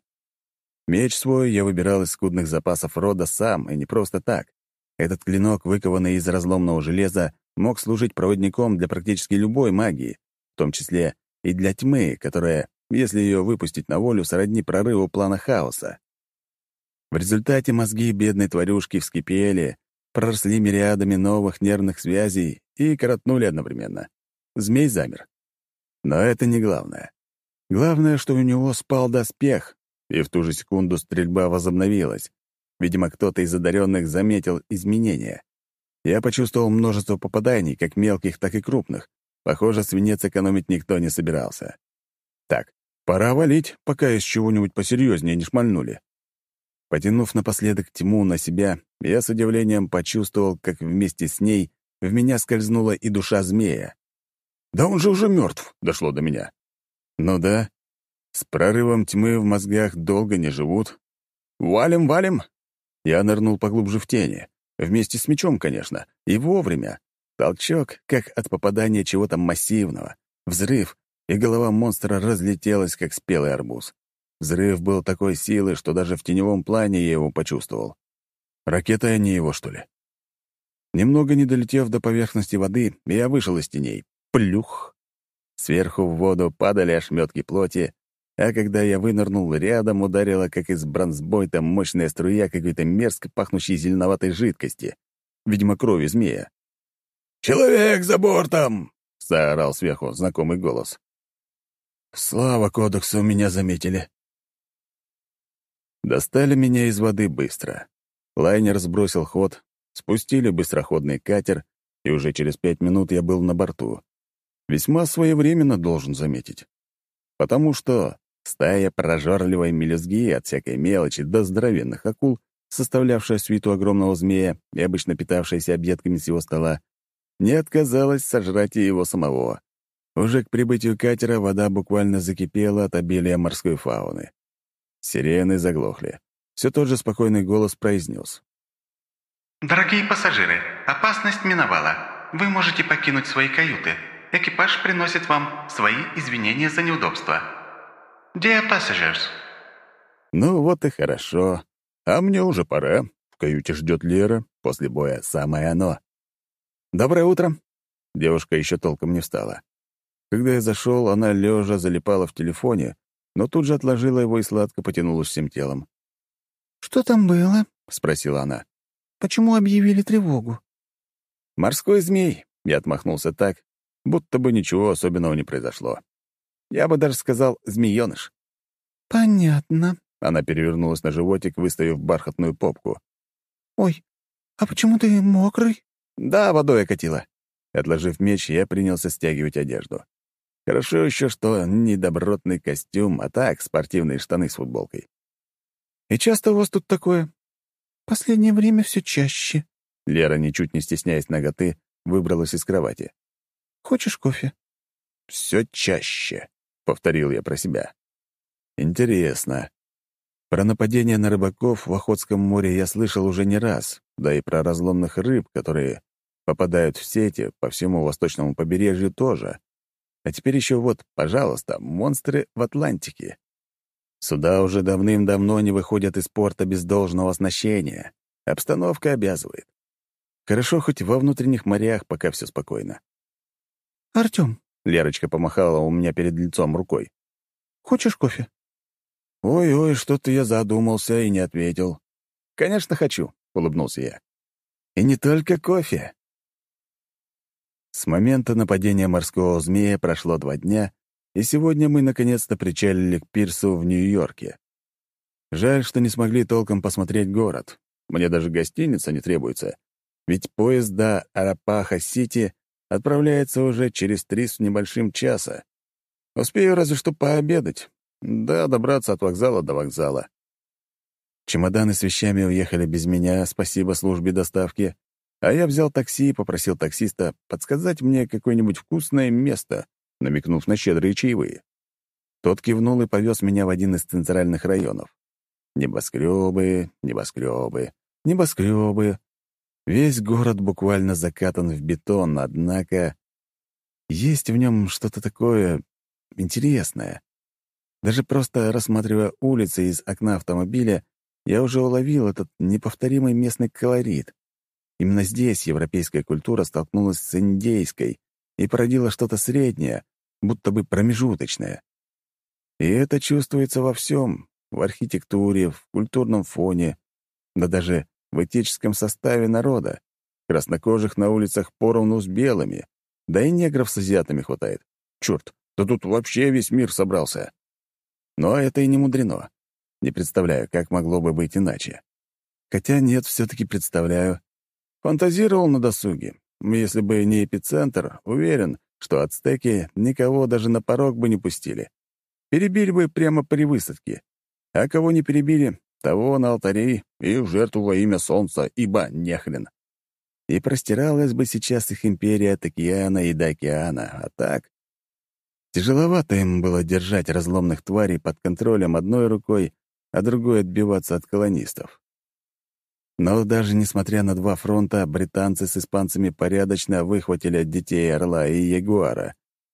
Speaker 1: Меч свой я выбирал из скудных запасов рода сам, и не просто так. Этот клинок, выкованный из разломного железа, мог служить проводником для практически любой магии, в том числе и для тьмы, которая, если ее выпустить на волю, сродни прорыву плана хаоса. В результате мозги бедной тварюшки вскипели, проросли мириадами новых нервных связей и коротнули одновременно. Змей замер. Но это не главное. Главное, что у него спал доспех, и в ту же секунду стрельба возобновилась. Видимо, кто-то из одаренных заметил изменения. Я почувствовал множество попаданий, как мелких, так и крупных. Похоже, свинец экономить никто не собирался. Так, пора валить, пока из чего-нибудь посерьезнее не шмальнули. Потянув напоследок тьму на себя, я с удивлением почувствовал, как вместе с ней в меня скользнула и душа змея. «Да он же уже мертв!» — дошло до меня. «Ну да, с прорывом тьмы в мозгах долго не живут. Валим, валим!» Я нырнул поглубже в тени. Вместе с мечом, конечно. И вовремя. Толчок, как от попадания чего-то массивного. Взрыв, и голова монстра разлетелась, как спелый арбуз. Взрыв был такой силы, что даже в теневом плане я его почувствовал. Ракетой они его, что ли? Немного не долетев до поверхности воды, я вышел из теней. Плюх! Сверху в воду падали ошметки плоти, а когда я вынырнул, рядом ударила, как из бронзбойта, мощная струя какой-то мерзко пахнущей зеленоватой жидкости. Видимо, крови змея. «Человек за бортом!» — заорал сверху знакомый голос.
Speaker 2: Слава кодексу, меня заметили. Достали меня из воды быстро. Лайнер сбросил ход, спустили быстроходный катер, и уже через 5 минут я был на борту. Весьма своевременно, должен заметить. Потому что стая прожорливой мелюзги от всякой мелочи до здоровенных акул, составлявшая свиту огромного змея и обычно питавшаяся объедками с его стола, не отказалась сожрать и его самого. Уже к прибытию катера вода буквально закипела от обилия морской фауны. Сирены заглохли. Все тот же спокойный голос произнес.
Speaker 4: Дорогие пассажиры, опасность миновала. Вы можете покинуть свои каюты. Экипаж приносит вам свои извинения за неудобства. Dear passengers.
Speaker 2: Ну вот и хорошо. А мне уже пора. В каюте ждет Лера. После боя самое оно. «Доброе утро». Девушка еще толком не встала. Когда я зашел, она лежа залипала в телефоне, но тут же отложила его и сладко потянулась всем телом.
Speaker 3: «Что там было?»
Speaker 2: — спросила она.
Speaker 3: «Почему объявили тревогу?»
Speaker 2: «Морской змей», — я отмахнулся так, будто бы ничего особенного не произошло. Я бы даже сказал «змеёныш».
Speaker 3: «Понятно».
Speaker 2: Она перевернулась на животик, выставив бархатную попку.
Speaker 3: «Ой, а почему ты мокрый?»
Speaker 2: «Да, водой окатила». Отложив меч, я принялся стягивать одежду. Хорошо еще, что не добротный костюм, а так спортивные штаны с футболкой. «И часто у вас тут такое?»
Speaker 3: «Последнее время все чаще».
Speaker 2: Лера, ничуть не стесняясь наготы, выбралась из кровати.
Speaker 3: «Хочешь кофе?»
Speaker 2: «Все чаще», — повторил я про себя. «Интересно. Про нападение на рыбаков в Охотском море я слышал уже не раз, да и про разломных рыб, которые попадают в сети по всему восточному побережью тоже. А теперь еще вот, пожалуйста, монстры в Атлантике. Суда уже давным-давно не выходят из порта без должного оснащения. Обстановка обязывает. Хорошо хоть во внутренних морях пока все спокойно».
Speaker 3: «Артём»,
Speaker 2: — Лерочка помахала у меня перед лицом рукой.
Speaker 3: «хочешь кофе?»
Speaker 2: «Ой-ой, что-то я задумался и не ответил». «Конечно, хочу», — улыбнулся я. «И не только кофе». С момента нападения морского змея прошло 2 дня, и сегодня мы наконец-то причалили к пирсу в Нью-Йорке. Жаль, что не смогли толком посмотреть город. Мне даже гостиница не требуется, ведь поезд до Арапаха-Сити отправляется уже через 3 с небольшим часа. Успею разве что пообедать. Да, добраться от вокзала до вокзала. Чемоданы с вещами уехали без меня, спасибо службе доставки, а я взял такси и попросил таксиста подсказать мне какое-нибудь вкусное место, намекнув на щедрые чаевые. Тот кивнул и повез меня в один из центральных районов. Небоскребы, небоскребы, небоскребы. Весь город буквально закатан в бетон, однако есть в нем что-то такое интересное. Даже просто рассматривая улицы из окна автомобиля, я уже уловил этот неповторимый местный колорит. Именно здесь европейская культура столкнулась с индейской и породила что-то среднее, будто бы промежуточное. И это чувствуется во всем: в архитектуре, в культурном фоне, да даже в этническом составе народа. Краснокожих на улицах поровну с белыми, да и негров с азиатами хватает. Черт, да тут вообще весь мир собрался. Но это и не мудрено. Не представляю, как могло бы быть иначе. Хотя нет, все-таки представляю. Фантазировал на досуге. Если бы не эпицентр, уверен, что ацтеки никого даже на порог бы не пустили. Перебили бы прямо при высадке. А кого не перебили, того на алтаре и в жертву во имя солнца, ибо нехрен. И простиралась бы сейчас их империя от океана и до океана, а так... Тяжеловато им было держать разломных тварей под контролем одной рукой, а другой отбиваться от колонистов. Но даже несмотря на 2 фронта, британцы с испанцами порядочно выхватили от детей Орла и Ягуара.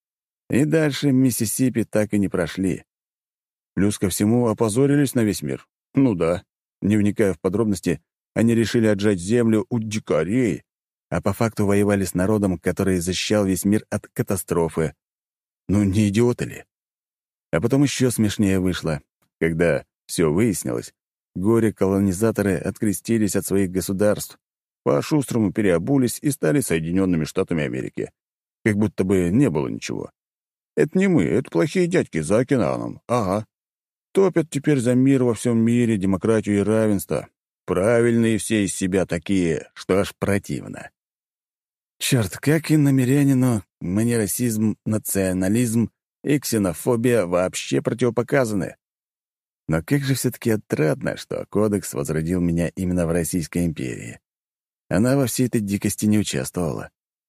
Speaker 2: И дальше Миссисипи так и не прошли. Плюс ко всему опозорились на весь мир. Ну да, не вникая в подробности, они решили отжать землю у дикарей, а по факту воевали с народом, который защищал весь мир от катастрофы. Ну, не идиоты ли? А потом еще смешнее вышло, когда все выяснилось. Горе-колонизаторы открестились от своих государств, по-шустрому переобулись и стали Соединенными Штатами Америки. Как будто бы не было ничего. Это не мы, это плохие дядьки за океаном. Ага. Топят теперь за мир во всем мире, демократию и равенство. Правильные все из себя такие, что аж противно. Черт, как и намерянину, мне расизм, национализм и ксенофобия вообще противопоказаны. Но как же все-таки отрадно, что Кодекс возродил меня именно в Российской империи. Она во всей этой дикости не участвовала.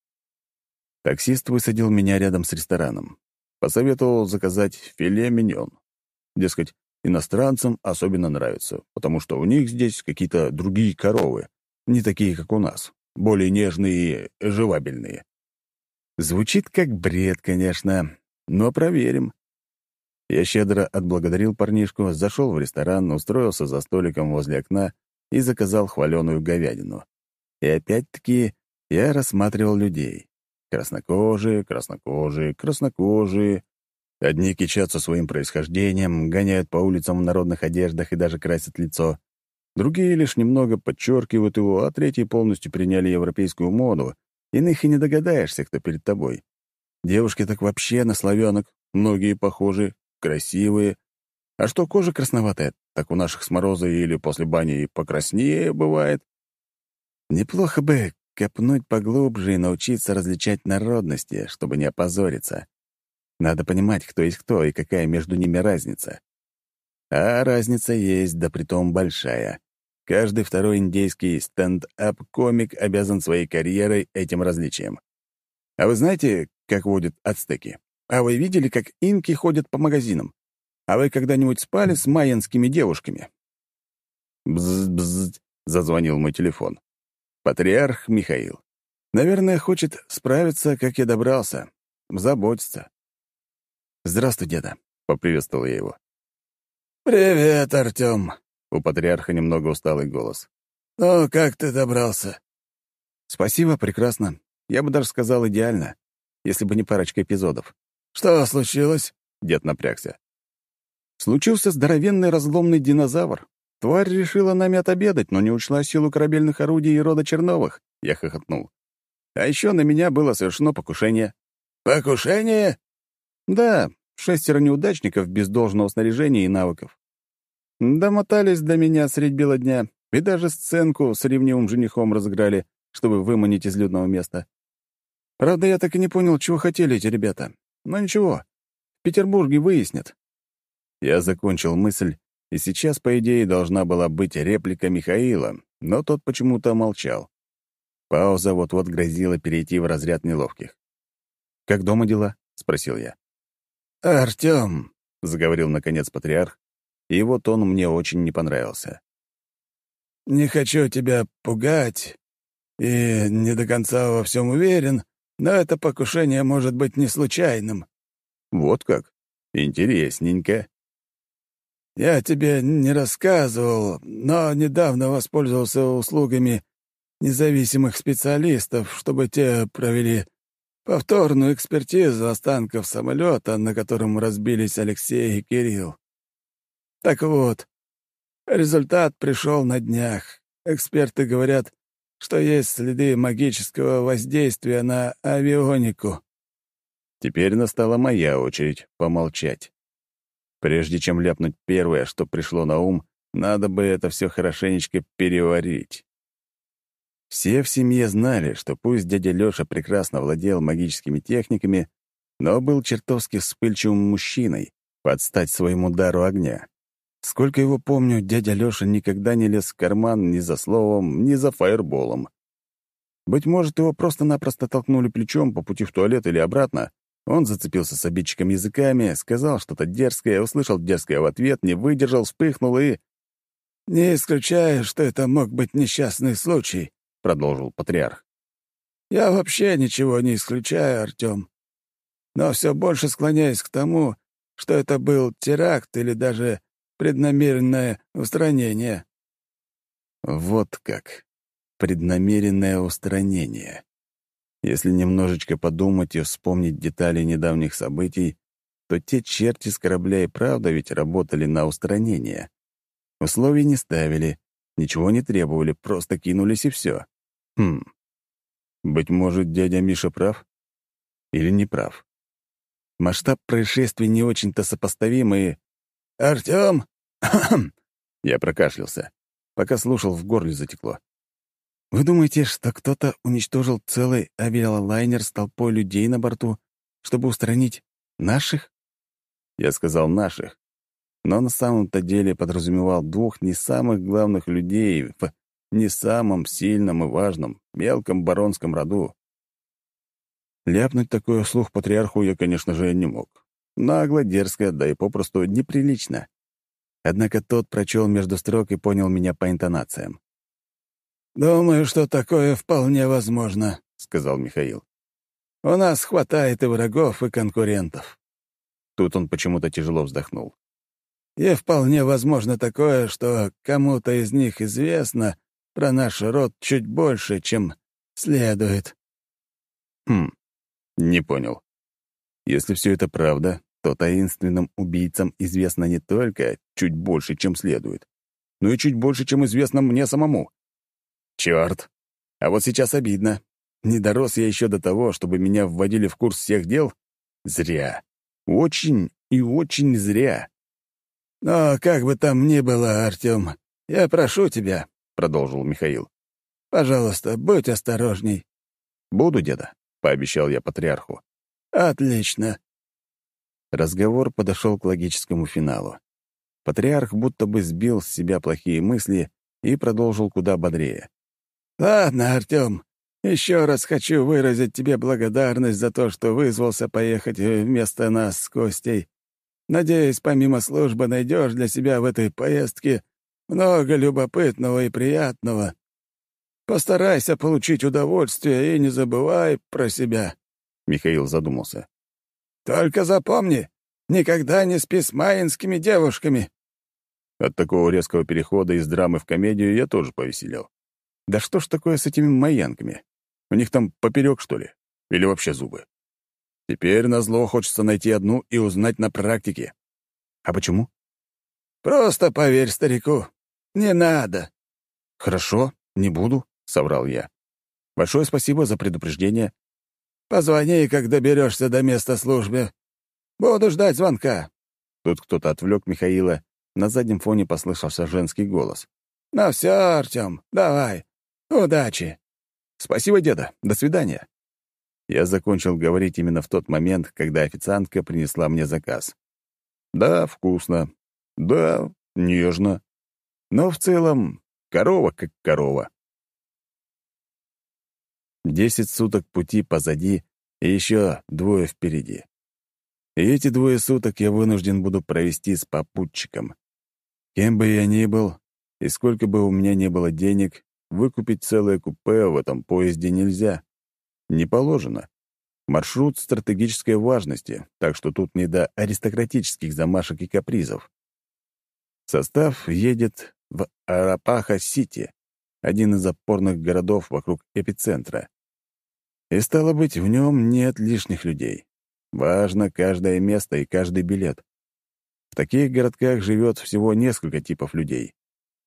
Speaker 2: Таксист высадил меня рядом с рестораном. Посоветовал заказать филе миньон. Дескать, иностранцам особенно нравится, потому что у них здесь какие-то другие коровы, не такие, как у нас, более нежные и жевабельные. Звучит как бред, конечно, но проверим. Я щедро отблагодарил парнишку, зашел в ресторан, устроился за столиком возле окна и заказал хваленую говядину. И опять-таки я рассматривал людей. Краснокожие, краснокожие, краснокожие. Одни кичатся своим происхождением, гоняют по улицам в народных одеждах и даже красят лицо. Другие лишь немного подчеркивают его, а третьи полностью приняли европейскую моду. Иных и не догадаешься, кто перед тобой. Девушки так вообще на славянок, многие похожи, красивые. А что кожа красноватая, так у наших с мороза или после бани и покраснее бывает. Неплохо бы копнуть поглубже и научиться различать народности, чтобы не опозориться. Надо понимать, кто есть кто и какая между ними разница. А разница есть, да притом большая. Каждый второй индейский стенд-ап-комик обязан своей карьерой этим различием. А вы знаете, как водят ацтеки? А вы видели, как инки ходят по магазинам? А вы когда-нибудь спали с майянскими девушками? Бзз-бзз, зазвонил мой телефон. Патриарх Михаил. Наверное, хочет справиться, как я добрался. Заботиться. «Здравствуй, деда», — поприветствовал я его. «Привет, Артём», — у патриарха немного усталый голос. «Ну, как ты добрался?» «Спасибо, прекрасно. Я бы даже сказал идеально, если бы не парочка эпизодов». «Что случилось?» — дед напрягся. «Случился здоровенный разломный динозавр. Тварь решила нами отобедать, но не учла силу корабельных орудий и рода Черновых», — я хохотнул. «А еще на меня было совершено покушение». «Покушение?» «Да, 6 неудачников без должного снаряжения и навыков. Домотались до меня средь бела дня и даже сценку с ревнивым женихом разыграли, чтобы выманить из людного места. Правда, я так и не понял, чего хотели эти ребята. Но ничего, в Петербурге выяснят». Я закончил мысль, и сейчас, по идее, должна была быть реплика Михаила, но тот почему-то молчал. Пауза вот-вот грозила перейти в разряд неловких. «Как дома дела?» — спросил я. «Артём», — заговорил наконец патриарх, и его тон мне очень не понравился. «Не хочу тебя пугать и не до конца во всем уверен, но это покушение может быть не случайным». «Вот как? Интересненько». «Я тебе не рассказывал, но недавно воспользовался услугами независимых специалистов, чтобы те провели повторную экспертизу останков самолета, на котором разбились Алексей и Кирилл. Так вот, результат пришел на днях. Эксперты говорят, что есть следы магического воздействия на авионику». Теперь настала моя очередь помолчать. Прежде чем ляпнуть первое, что пришло на ум, надо бы это все хорошенечко переварить. Все в семье знали, что пусть дядя Лёша прекрасно владел магическими техниками, но был чертовски вспыльчивым мужчиной, под стать своему дару огня. Сколько его помню, дядя Лёша никогда не лез в карман ни за словом, ни за фаерболом. Быть может, его просто-напросто толкнули плечом по пути в туалет или обратно. Он зацепился с обидчиком языками, сказал что-то дерзкое, услышал дерзкое в ответ, не выдержал, вспыхнул и... «Не исключаю, что это мог быть несчастный случай», — продолжил патриарх. «Я вообще ничего не исключаю, Артём. Но все больше склоняюсь к тому, что это был теракт или даже преднамеренное устранение». Вот как. Преднамеренное устранение. Если немножечко подумать и вспомнить детали недавних событий, то те черти с корабля и правда ведь работали на устранение. Условий не ставили, ничего не требовали, просто кинулись и все. Быть может, дядя Миша прав? Или не прав?
Speaker 1: Масштаб происшествий не очень-то сопоставим и...
Speaker 2: «Артём!»
Speaker 1: Я прокашлялся. Пока слушал, в горле затекло. «Вы думаете, что кто-то уничтожил целый авиалайнер с толпой людей на борту, чтобы устранить наших?» Я сказал «наших», но на самом-то деле подразумевал двух не самых главных людей в не самом сильном и важном мелком баронском роду. Ляпнуть такое вслух патриарху я, конечно же, не мог. Нагло, дерзко, да и попросту неприлично. Однако тот прочел между строк и понял меня по интонациям.
Speaker 2: «Думаю, что такое вполне возможно», — сказал Михаил. «У нас хватает и врагов, и конкурентов».
Speaker 1: Тут он почему-то тяжело вздохнул.
Speaker 2: «И вполне возможно такое, что кому-то из них известно про наш род чуть больше, чем следует».
Speaker 1: Не понял. Если все это правда, то таинственным убийцам известно не только чуть больше, чем следует, но и чуть больше, чем известно мне самому. Черт! А вот сейчас обидно. Не дорос я еще до того, чтобы меня вводили в курс всех дел? Зря. Очень и очень зря.
Speaker 2: «Но как бы там ни было, Артём, я прошу тебя», — продолжил Михаил. «Пожалуйста, будь осторожней».
Speaker 1: «Буду, деда», — пообещал я патриарху.
Speaker 2: «Отлично».
Speaker 1: Разговор подошел к логическому финалу. Патриарх будто бы сбил с себя плохие мысли и продолжил куда бодрее.
Speaker 2: «Ладно, Артём, еще раз хочу выразить тебе благодарность за то, что вызвался поехать вместо нас с Костей. Надеюсь, помимо службы найдешь для себя в этой поездке много любопытного и приятного. Постарайся получить удовольствие и не забывай про себя».
Speaker 1: Михаил задумался.
Speaker 2: «Только запомни, никогда не спи с маинскими девушками».
Speaker 1: От такого резкого перехода из драмы в комедию я тоже повеселел. Да что ж такое с этими майянками? У них там поперек, что ли? Или вообще зубы? Теперь назло хочется найти одну и узнать на практике. А почему?
Speaker 2: «Просто поверь старику. Не надо».
Speaker 1: «Хорошо, не буду», — соврал я. «Большое спасибо за предупреждение».
Speaker 2: «Позвони, как доберешься до места службы. Буду ждать звонка».
Speaker 1: Тут кто-то отвлек Михаила. На заднем фоне послышался женский голос.
Speaker 2: «Ну все, Артем, давай. Удачи».
Speaker 1: «Спасибо, деда. До свидания». Я закончил говорить именно в тот момент, когда официантка принесла мне заказ. Да, вкусно. Да, нежно. Но в целом корова как корова. 10 суток пути позади и еще 2 впереди. И эти 2 суток я вынужден буду провести с попутчиком. Кем бы я ни был, и сколько бы у меня не было денег, выкупить целое купе в этом поезде нельзя. Не положено. Маршрут стратегической важности, так что тут не до аристократических замашек и капризов. Состав едет в Арапаха-Сити, один из опорных городов вокруг эпицентра. И стало быть, в нем нет лишних людей. Важно каждое место и каждый билет. В таких городках живет всего несколько типов людей.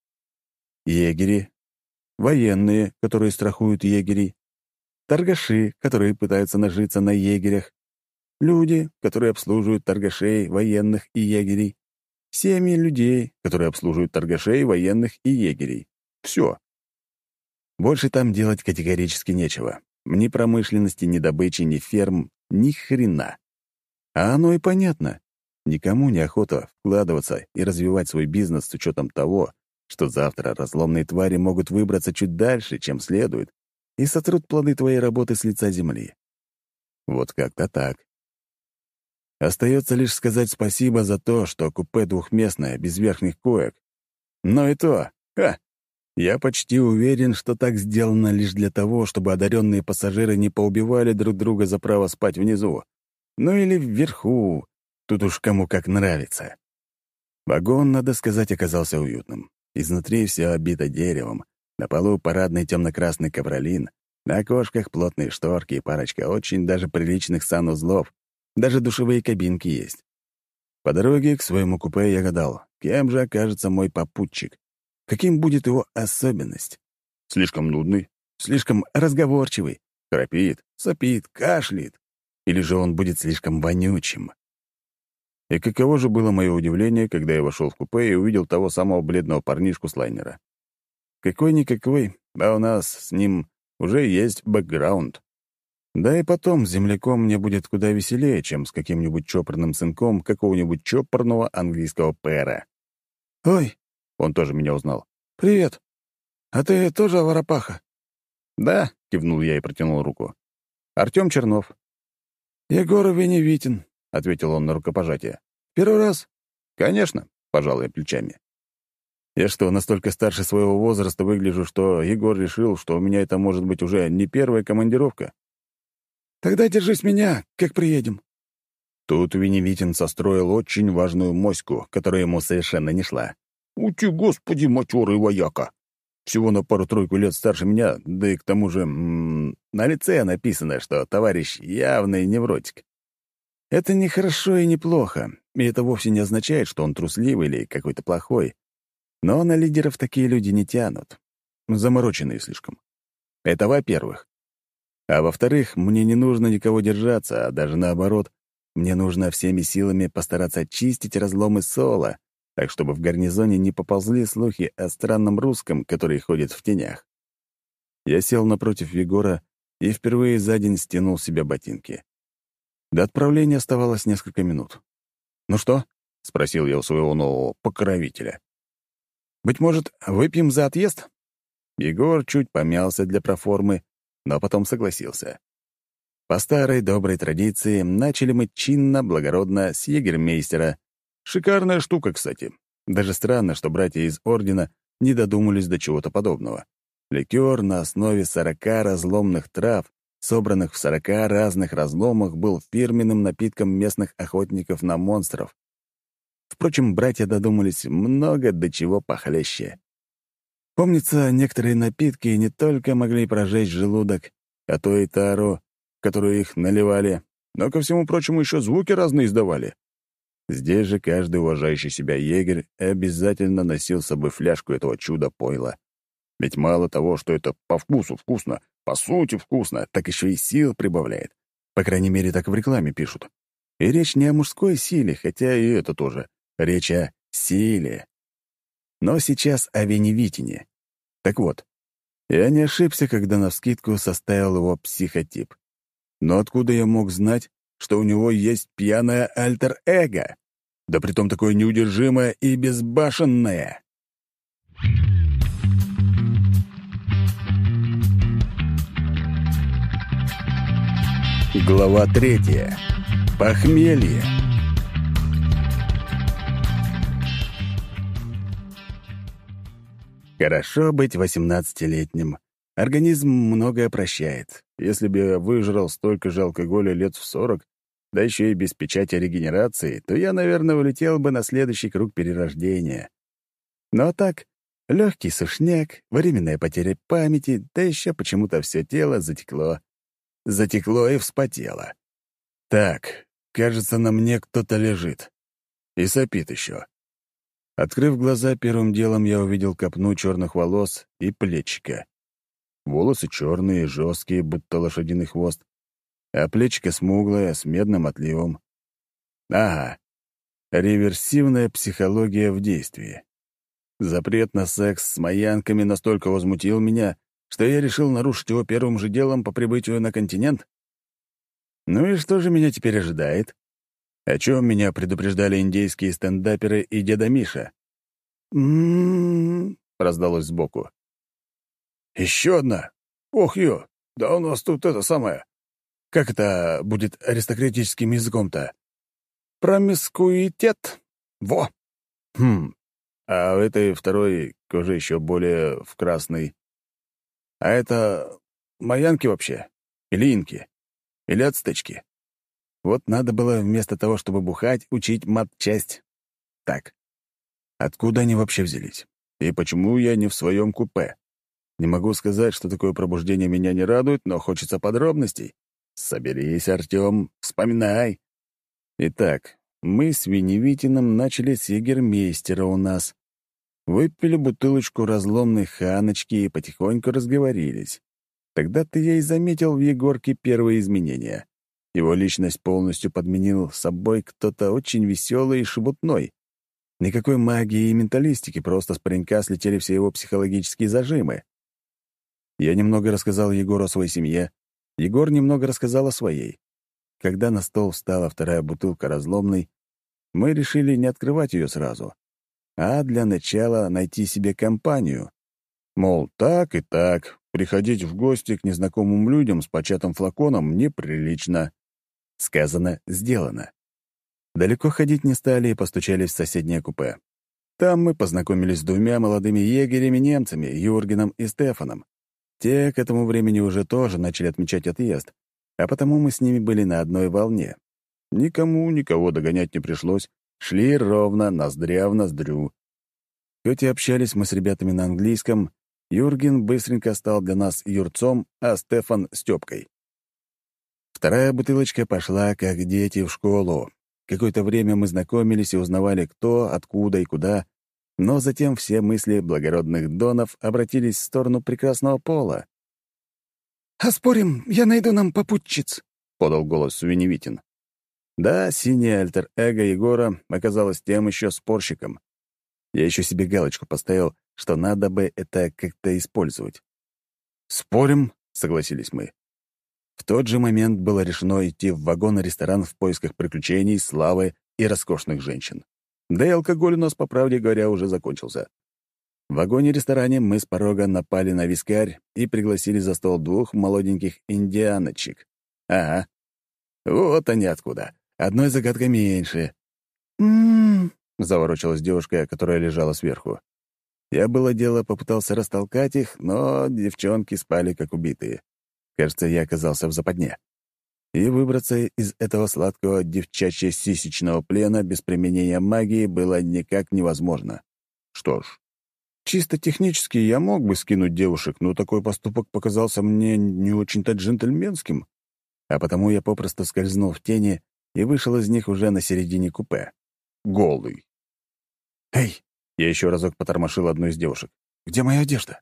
Speaker 1: Егери, военные, которые страхуют егерей, торгаши, которые пытаются нажиться на егерях, люди, которые обслуживают торгашей, военных и егерей, семьи людей, которые обслуживают торгашей, военных и егерей. Все. Больше там делать категорически нечего. Ни промышленности, ни добычи, ни ферм, ни хрена. А оно и понятно. Никому не охота вкладываться и развивать свой бизнес с учетом того, что завтра разломные твари могут выбраться чуть дальше, чем следует, и сотрут плоды твоей работы с лица земли. Вот как-то так. Остается лишь сказать спасибо за то, что купе двухместное, без верхних коек. Но и то, я почти уверен, что так сделано лишь для того, чтобы одаренные пассажиры не поубивали друг друга за право спать внизу. Ну или вверху, тут уж кому как нравится. Вагон, надо сказать, оказался уютным. Изнутри все обито деревом, на полу парадный темно-красный ковролин, на окошках плотные шторки и парочка очень даже приличных санузлов, даже душевые кабинки есть. По дороге к своему купе я гадал, кем же окажется мой попутчик, каким будет его особенность. Слишком нудный, слишком разговорчивый, храпит, сопит, кашляет. Или же он будет слишком вонючим? И каково же было мое удивление, когда я вошел в купе и увидел того самого бледного парнишку с лайнера. Какой-никакой, а у нас с ним уже есть бэкграунд. Да и потом с земляком мне будет куда веселее, чем с каким-нибудь чопорным сынком какого-нибудь чопорного английского пэра.
Speaker 2: «Ой!»
Speaker 1: — он тоже меня узнал.
Speaker 2: «Привет! А ты тоже Воропаха?»
Speaker 1: «Да», — кивнул я и протянул руку. «Артём Чернов».
Speaker 2: «Егор Веневитин»,
Speaker 1: — ответил он на рукопожатие.
Speaker 2: «Первый раз?»
Speaker 1: «Конечно», — пожал я плечами. Я что, настолько старше своего возраста выгляжу, что Егор решил, что у меня это может быть уже не первая командировка?
Speaker 2: «Тогда держись меня, как приедем».
Speaker 1: Тут Веневитин состроил очень важную моську, которая ему совершенно не шла. «Ути, господи, матерый вояка! Всего на пару-тройку лет старше меня, да и к тому же на лице написано, что товарищ явный невротик. Это не хорошо и не плохо, и это вовсе не означает, что он трусливый или какой-то плохой. Но на лидеров такие люди не тянут. Замороченные слишком. Это во-первых. А во-вторых, мне не нужно никого держаться, а даже наоборот, мне нужно всеми силами постараться очистить разломы Сола, так чтобы в гарнизоне не поползли слухи о странном русском, который ходит в тенях. Я сел напротив Егора и впервые за день стянул с себя ботинки. До отправления оставалось несколько минут. «Ну что?» — спросил я у своего нового покровителя. «Быть может, выпьем за отъезд?» Егор чуть помялся для проформы, но потом согласился. По старой доброй традиции начали мы чинно, благородно с егермейстера. Шикарная штука, кстати. Даже странно, что братья из Ордена не додумались до чего-то подобного. Ликер на основе 40 разломных трав, собранных в 40 разных разломах, был фирменным напитком местных охотников на монстров. Впрочем, братья додумались много до чего похлеще. Помнится, некоторые напитки не только могли прожечь желудок, а то и тару, в которую их наливали, но, ко всему прочему, еще звуки разные издавали. Здесь же каждый уважающий себя егерь обязательно носил с собой фляжку этого чуда-пойла. Ведь мало того, что это по вкусу вкусно, по сути вкусно, так еще и сил прибавляет. По крайней мере, так в рекламе пишут. И речь не о мужской силе, хотя и это тоже. Речь о силе. Но сейчас о Веневитине. Так вот, я не ошибся, когда навскидку составил его психотип. Но откуда я мог знать, что у него есть пьяное альтер-эго? Да притом такое неудержимое и безбашенное. Глава 3. Похмелье. Хорошо быть 18-летним. Организм многое прощает. Если бы я выжрал столько же алкоголя лет в 40, да еще и без печати регенерации, то я, наверное, улетел бы на следующий круг перерождения. Но так, легкий сушняк, временная потеря памяти, да еще почему-то все тело затекло. Затекло и вспотело. Так, кажется, на мне кто-то лежит. И сопит еще. Открыв глаза, первым делом я увидел копну черных волос и плечика. Волосы черные, жесткие, будто лошадиный хвост, а плечико смуглое, с медным отливом. Ага, реверсивная психология в действии. Запрет на секс с маянками настолько возмутил меня, что я решил нарушить его первым же делом по прибытию на континент. Ну и что же меня теперь ожидает? О чем меня предупреждали индейские стендаперы и деда Миша? Раздалось сбоку. «Еще одна? Ох, ё! Да у нас тут это самое... Как это будет аристократическим языком-то? Промискуитет? Во! А у этой второй кожа еще более в красный. А это маянки вообще? Или инки? Или ацтечки? Вот надо было вместо того, чтобы бухать, учить матчасть. Так, откуда они вообще взялись? И почему я не в своем купе? Не могу сказать, что такое пробуждение меня не радует, но хочется подробностей. Соберись, Артём, вспоминай. Итак, мы с Веневитиным начали с егермейстера у нас. Выпили бутылочку разломной ханочки и потихоньку разговорились. Тогда-то я и заметил в Егорке первые изменения. Его личность полностью подменил собой кто-то очень веселый и шебутной. Никакой магии и менталистики, просто с паренька слетели все его психологические зажимы. Я немного рассказал Егору о своей семье, Егор немного рассказал о своей. Когда на стол встала вторая бутылка разломной, мы решили не открывать ее сразу, а для начала найти себе компанию. Мол, так и так, приходить в гости к незнакомым людям с початым флаконом неприлично. Сказано, сделано. Далеко ходить не стали и постучались в соседнее купе. Там мы познакомились с двумя молодыми егерями-немцами, Юргеном и Стефаном. Те к этому времени уже тоже начали отмечать отъезд, а потому мы с ними были на одной волне. Никому никого догонять не пришлось, шли ровно ноздря в ноздрю. Хоть и общались мы с ребятами на английском, Юрген быстренько стал для нас Юрцом, а Стефан — Стёпкой. Вторая бутылочка пошла, как дети в школу. Какое-то время мы знакомились и узнавали, кто, откуда и куда, но затем все мысли благородных донов обратились в сторону прекрасного пола.
Speaker 3: «А спорим, я найду нам попутчиц»,
Speaker 1: — подал голос Свиневитин. Да, синее альтер-эго Егора оказалось тем еще спорщиком. Я еще себе галочку поставил, что надо бы это как-то использовать. «Спорим», — согласились мы. В тот же момент было решено идти в вагон-ресторан в поисках приключений, славы и роскошных женщин. Да и алкоголь у нас, по правде говоря, уже закончился. В вагоне-ресторане мы с порога напали на вискарь и пригласили за стол двух молоденьких индианочек. Ага. Вот они откуда. Одной загадкой меньше. Заворочилась девушка, которая лежала сверху. Я было дело попытался растолкать их, но девчонки спали как убитые. Кажется, я оказался в западне. И выбраться из этого сладкого девчачье-сисечного плена без применения магии было никак невозможно. Что ж, чисто технически я мог бы скинуть девушек, но такой поступок показался мне не очень-то джентльменским, а потому я попросту скользнул в тени и вышел из них уже на середине купе. Голый. «Эй!» — я еще разок потормошил одну из девушек. «Где моя одежда?»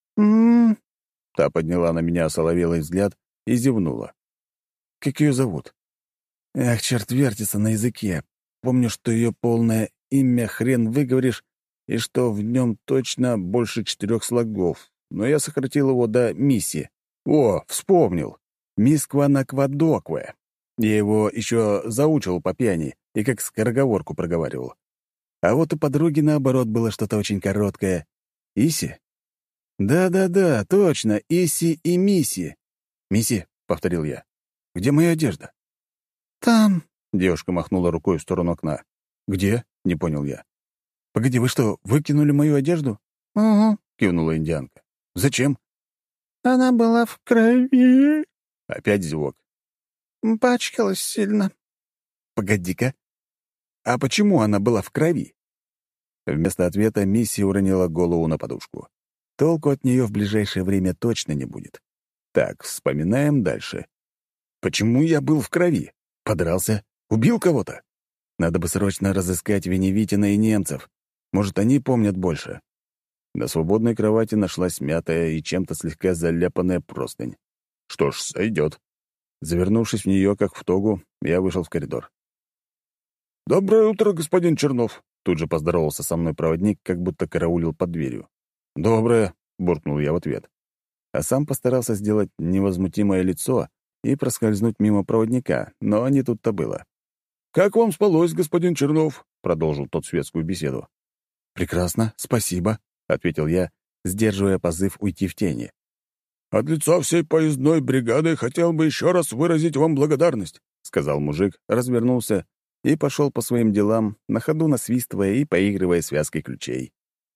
Speaker 1: Та подняла на меня осоловелый взгляд и зевнула. «Как ее зовут?» «Ах, черт, вертится на языке. Помню, что ее полное имя хрен выговоришь, и что в нем точно больше 4 слогов, но я сократил его до Мисси. О, вспомнил. Мискванаквадокве. Я его еще заучил по пьяни и как скороговорку проговаривал. А вот у подруги, наоборот, было что-то очень короткое. Иси? Да-да-да, точно, Иси и Мисси. «Мисси», — повторил я, — «где моя одежда?»
Speaker 3: «Там»,
Speaker 1: — девушка махнула рукой в сторону окна. «Где?» — не понял я. «Погоди, вы что, выкинули мою одежду?»
Speaker 3: «Угу»,
Speaker 1: — кивнула индианка. «Зачем?»
Speaker 3: «Она была в крови».
Speaker 1: Опять зевок.
Speaker 3: «Пачкалась сильно».
Speaker 1: «Погоди-ка. А почему она была в крови?» Вместо ответа Мисси уронила голову на подушку. Толку от нее в ближайшее время точно не будет. Так, вспоминаем дальше. Почему я был в крови? Подрался? Убил кого-то? Надо бы срочно разыскать Веневитина и немцев. Может, они помнят больше. На свободной кровати нашлась мятая и чем-то слегка заляпанная простынь. Что ж, сойдет. Завернувшись в нее, как в тогу, я вышел в коридор. «Доброе утро, господин Чернов!» Тут же поздоровался со мной проводник, как будто караулил под дверью. «Доброе!» — буркнул я в ответ. А сам постарался сделать невозмутимое лицо и проскользнуть мимо проводника, но не тут-то было. «Как вам спалось, господин Чернов?» — продолжил тот светскую беседу. «Прекрасно, спасибо», — ответил я, сдерживая позыв уйти в тени. «От лица всей поездной бригады хотел бы еще раз выразить вам благодарность», — сказал мужик, развернулся и пошел по своим делам, на ходу насвистывая и поигрывая связкой ключей.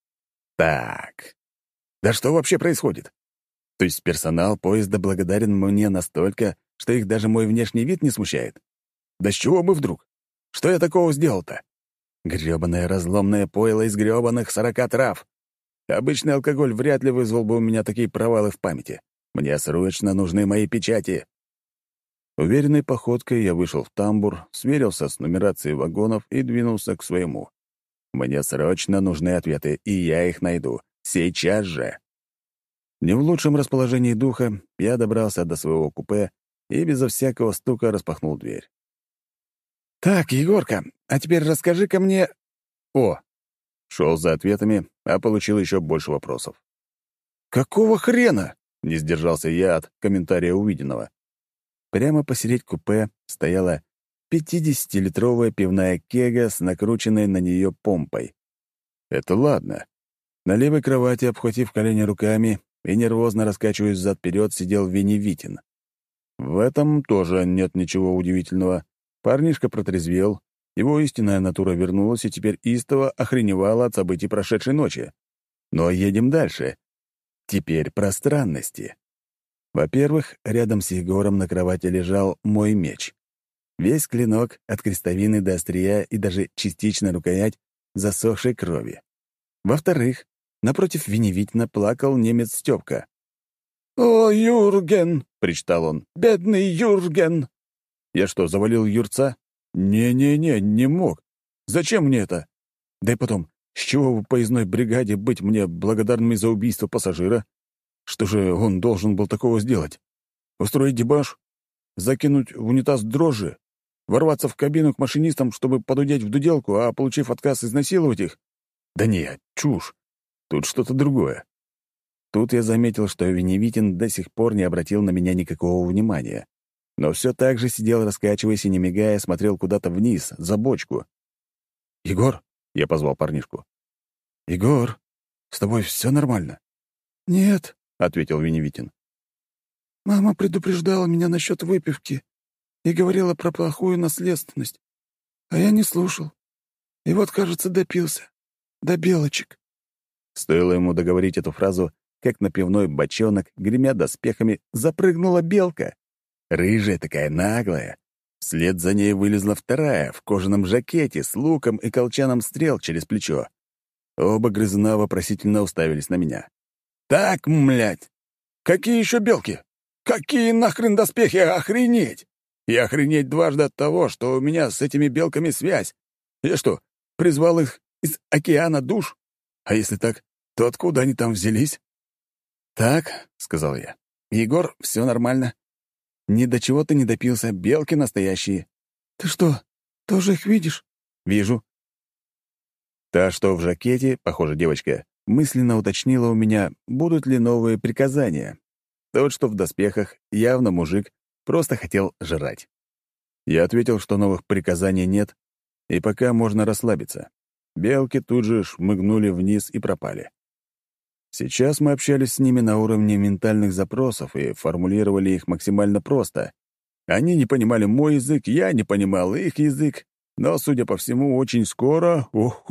Speaker 1: Так, да что вообще происходит? То есть персонал поезда благодарен мне настолько, что их даже мой внешний вид не смущает? Да с чего бы вдруг? Что я такого сделал-то? Грёбаное разломное пойло из грёбаных 40 трав. Обычный алкоголь вряд ли вызвал бы у меня такие провалы в памяти. Мне срочно нужны мои печати. Уверенной походкой я вышел в тамбур, сверился с нумерацией вагонов и двинулся к своему. Мне срочно нужны ответы, и я их найду. Сейчас же. Не в лучшем расположении духа я добрался до своего купе и безо всякого стука распахнул дверь.
Speaker 2: «Так, Егорка, а теперь расскажи-ка мне...»
Speaker 1: «О!» — шел за ответами, а получил еще больше вопросов.
Speaker 2: «Какого хрена?»
Speaker 1: — не сдержался я от комментария увиденного. Прямо посередине купе стояла 50-литровая пивная кега с накрученной на нее помпой. Это ладно. На левой кровати, обхватив колени руками и нервозно раскачиваясь взад-вперед, сидел Веневитин. В этом тоже нет ничего удивительного. Парнишка протрезвел, его истинная натура вернулась и теперь истово охреневала от событий прошедшей ночи. Но едем дальше. Теперь про странности. Во-первых, рядом с Егором на кровати лежал мой меч. Весь клинок от крестовины до острия и даже частично рукоять засохшей крови. Во-вторых, напротив Веневитина плакал немец Стёпка.
Speaker 2: «О, Юрген!» —
Speaker 1: причитал он.
Speaker 2: «Бедный Юрген!»
Speaker 1: Я что, завалил юрца? Не-не-не, не мог. Зачем мне это? Да и потом, с чего в поездной бригаде быть мне благодарными за убийство пассажира? Что же он должен был такого сделать? Устроить дебош? Закинуть в унитаз дрожжи? Ворваться в кабину к машинистам, чтобы подудеть в дуделку, а, получив отказ, изнасиловать их? Да не, чушь. Тут что-то другое. Тут я заметил, что Веневитин до сих пор не обратил на меня никакого внимания, но все так же сидел, раскачиваясь и, не мигая, смотрел куда-то вниз, за бочку. «Егор?» — я позвал парнишку. «Егор, с тобой все нормально?»
Speaker 2: «Нет»,
Speaker 1: — ответил Веневитин.
Speaker 2: «Мама предупреждала меня насчет выпивки и говорила про плохую наследственность, а я не слушал. И вот, кажется, допился. До белочек».
Speaker 1: Стоило ему договорить эту фразу, как на пивной бочонок, гремя доспехами, запрыгнула белка. Рыжая такая, наглая. Вслед за ней вылезла вторая, в кожаном жакете, с луком и колчаном стрел через плечо. Оба грызуна вопросительно уставились на меня.
Speaker 2: «Так, млядь! Какие еще белки? Какие нахрен доспехи? Охренеть! И охренеть дважды от того, что у меня с этими белками связь. Я что, призвал их из океана душ? А если так, то откуда они там взялись?»
Speaker 1: «Так», — сказал я. «Егор, все нормально. Ни до чего ты не допился, белки настоящие».
Speaker 2: «Ты что, тоже их видишь?»
Speaker 1: «Вижу». Та, что в жакете, похоже, девочка, мысленно уточнила у меня, будут ли новые приказания. Тот, что в доспехах, явно мужик, просто хотел жрать. Я ответил, что новых приказаний нет, и пока можно расслабиться. Белки тут же шмыгнули вниз и пропали. Сейчас мы общались с ними на уровне ментальных запросов и формулировали их максимально просто. Они не понимали мой язык, я не понимал их язык, но, судя по всему, очень скоро...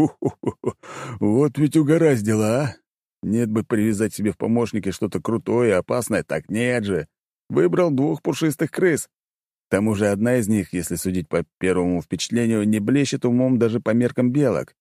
Speaker 1: Вот ведь угораздило, а! Нет бы привязать себе в помощники что-то крутое, опасное, так нет же. Выбрал 2 пушистых крыс. К тому же одна из них, если судить по первому впечатлению, не блещет умом даже по меркам белок.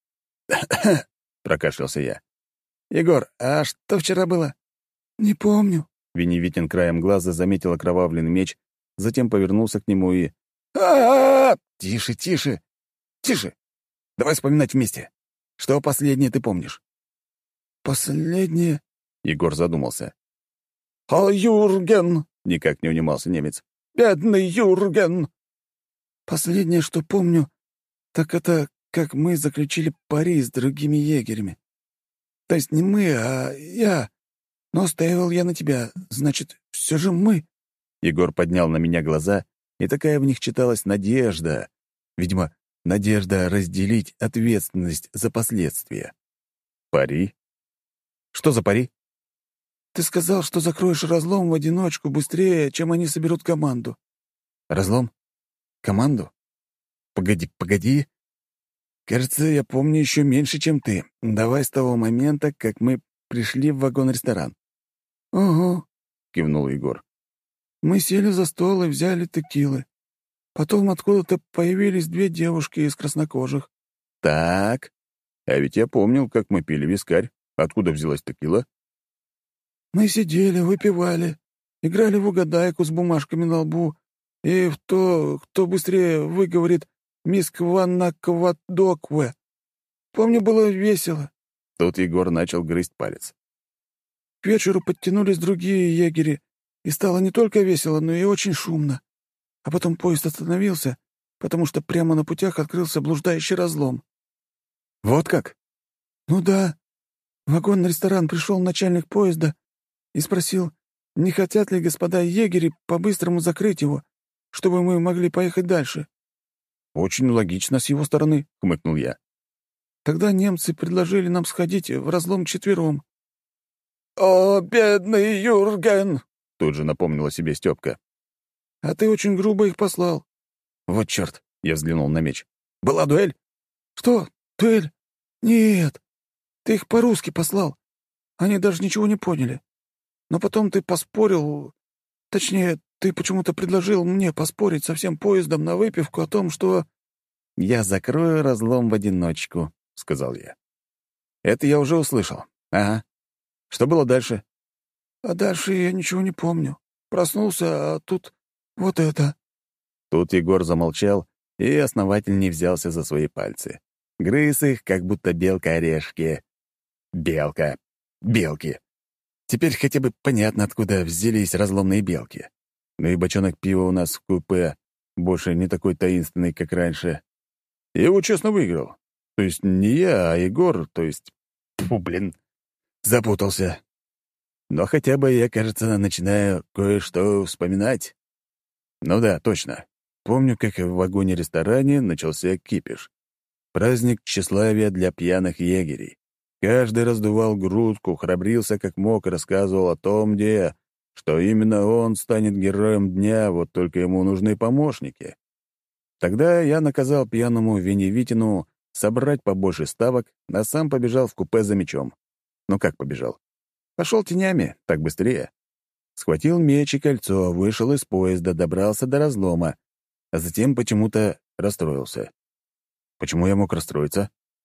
Speaker 1: Прокашлялся я. «Егор, а что вчера было?»
Speaker 2: «Не помню».
Speaker 1: Веневитин краем глаза заметил окровавленный меч, затем повернулся к нему и...
Speaker 2: А-а-а!
Speaker 1: «Тише, тише! Тише! Давай вспоминать вместе. Что последнее ты помнишь?»
Speaker 2: «Последнее...»
Speaker 1: — Егор задумался.
Speaker 2: «О, Юрген!»
Speaker 1: — никак не унимался немец.
Speaker 2: «Бедный Юрген!» «Последнее, что помню, так это как мы заключили пари с другими егерями. То есть не мы, а я. Но ставил я на тебя, значит, все же мы».
Speaker 1: Егор поднял на меня глаза, и такая в них читалась надежда. Видимо, надежда разделить ответственность за последствия. Пари? Что за пари?
Speaker 2: «Ты сказал, что закроешь разлом в одиночку быстрее, чем они соберут команду».
Speaker 1: «Разлом? Команду? Погоди. Кажется, я помню еще меньше, чем ты. Давай с того момента, как мы пришли в вагон-ресторан».
Speaker 2: «Ого»,
Speaker 1: — кивнул Егор.
Speaker 2: «Мы сели за стол и взяли текилы. Потом откуда-то появились 2 девушки из краснокожих».
Speaker 1: «Так, а ведь я помнил, как мы пили вискарь. Откуда взялась текила?»
Speaker 2: «Мы сидели, выпивали, играли в угадайку с бумажками на лбу, и в то, кто быстрее выговорит «Мискванаквадокве». Помню, было весело».
Speaker 1: Тут Егор начал грызть палец.
Speaker 2: К вечеру подтянулись другие егери,
Speaker 3: И стало не только весело, но и очень шумно. А потом поезд остановился, потому что прямо на путях открылся блуждающий разлом.
Speaker 2: Вот как?
Speaker 3: Ну да. В вагонный-ресторан пришел начальник поезда и спросил, не хотят ли господа егери по-быстрому закрыть его, чтобы мы могли поехать дальше.
Speaker 2: Очень логично с его стороны, хмыкнул я.
Speaker 3: Тогда немцы предложили нам сходить в разлом четвером.
Speaker 2: «О, бедный Юрген!» — тут же напомнила себе Степка.
Speaker 3: А ты очень грубо их послал.
Speaker 2: «Вот черт!» — я взглянул на меч. «Была дуэль?»
Speaker 3: Что? Дуэль? Нет. Ты их по-русски послал. Они даже ничего не поняли. Но потом ты поспорил... Точнее, ты почему-то предложил мне поспорить со всем поездом на выпивку о том, что...
Speaker 2: «Я закрою разлом в одиночку», — сказал я. «Это я уже услышал. Ага. Что было дальше?»
Speaker 3: А дальше я ничего не помню. Проснулся, а тут вот это.
Speaker 2: Тут Егор замолчал и основательней взялся за свои пальцы. Грыз их, как будто белка орешки. Белка. Белки. Теперь хотя бы понятно, откуда взялись разломные белки. Ну и бочонок пива у нас в купе больше не такой таинственный, как раньше. Я его честно выиграл. То есть не я, а Егор, то есть... Фу, блин, запутался. Но хотя бы я, кажется, начинаю кое-что вспоминать. Ну да, точно. Помню, как в вагоне-ресторане начался кипиш. Праздник тщеславия для пьяных егерей. Каждый раздувал грудку, храбрился как мог и рассказывал о том, что именно он станет героем дня, вот только ему нужны помощники. Тогда я наказал пьяному Веневитину собрать побольше ставок, а сам побежал в купе за мечом. Ну как побежал? Пошел тенями, так быстрее. Схватил меч и кольцо, вышел из поезда, добрался до разлома, а затем почему-то расстроился. Почему я мог расстроиться?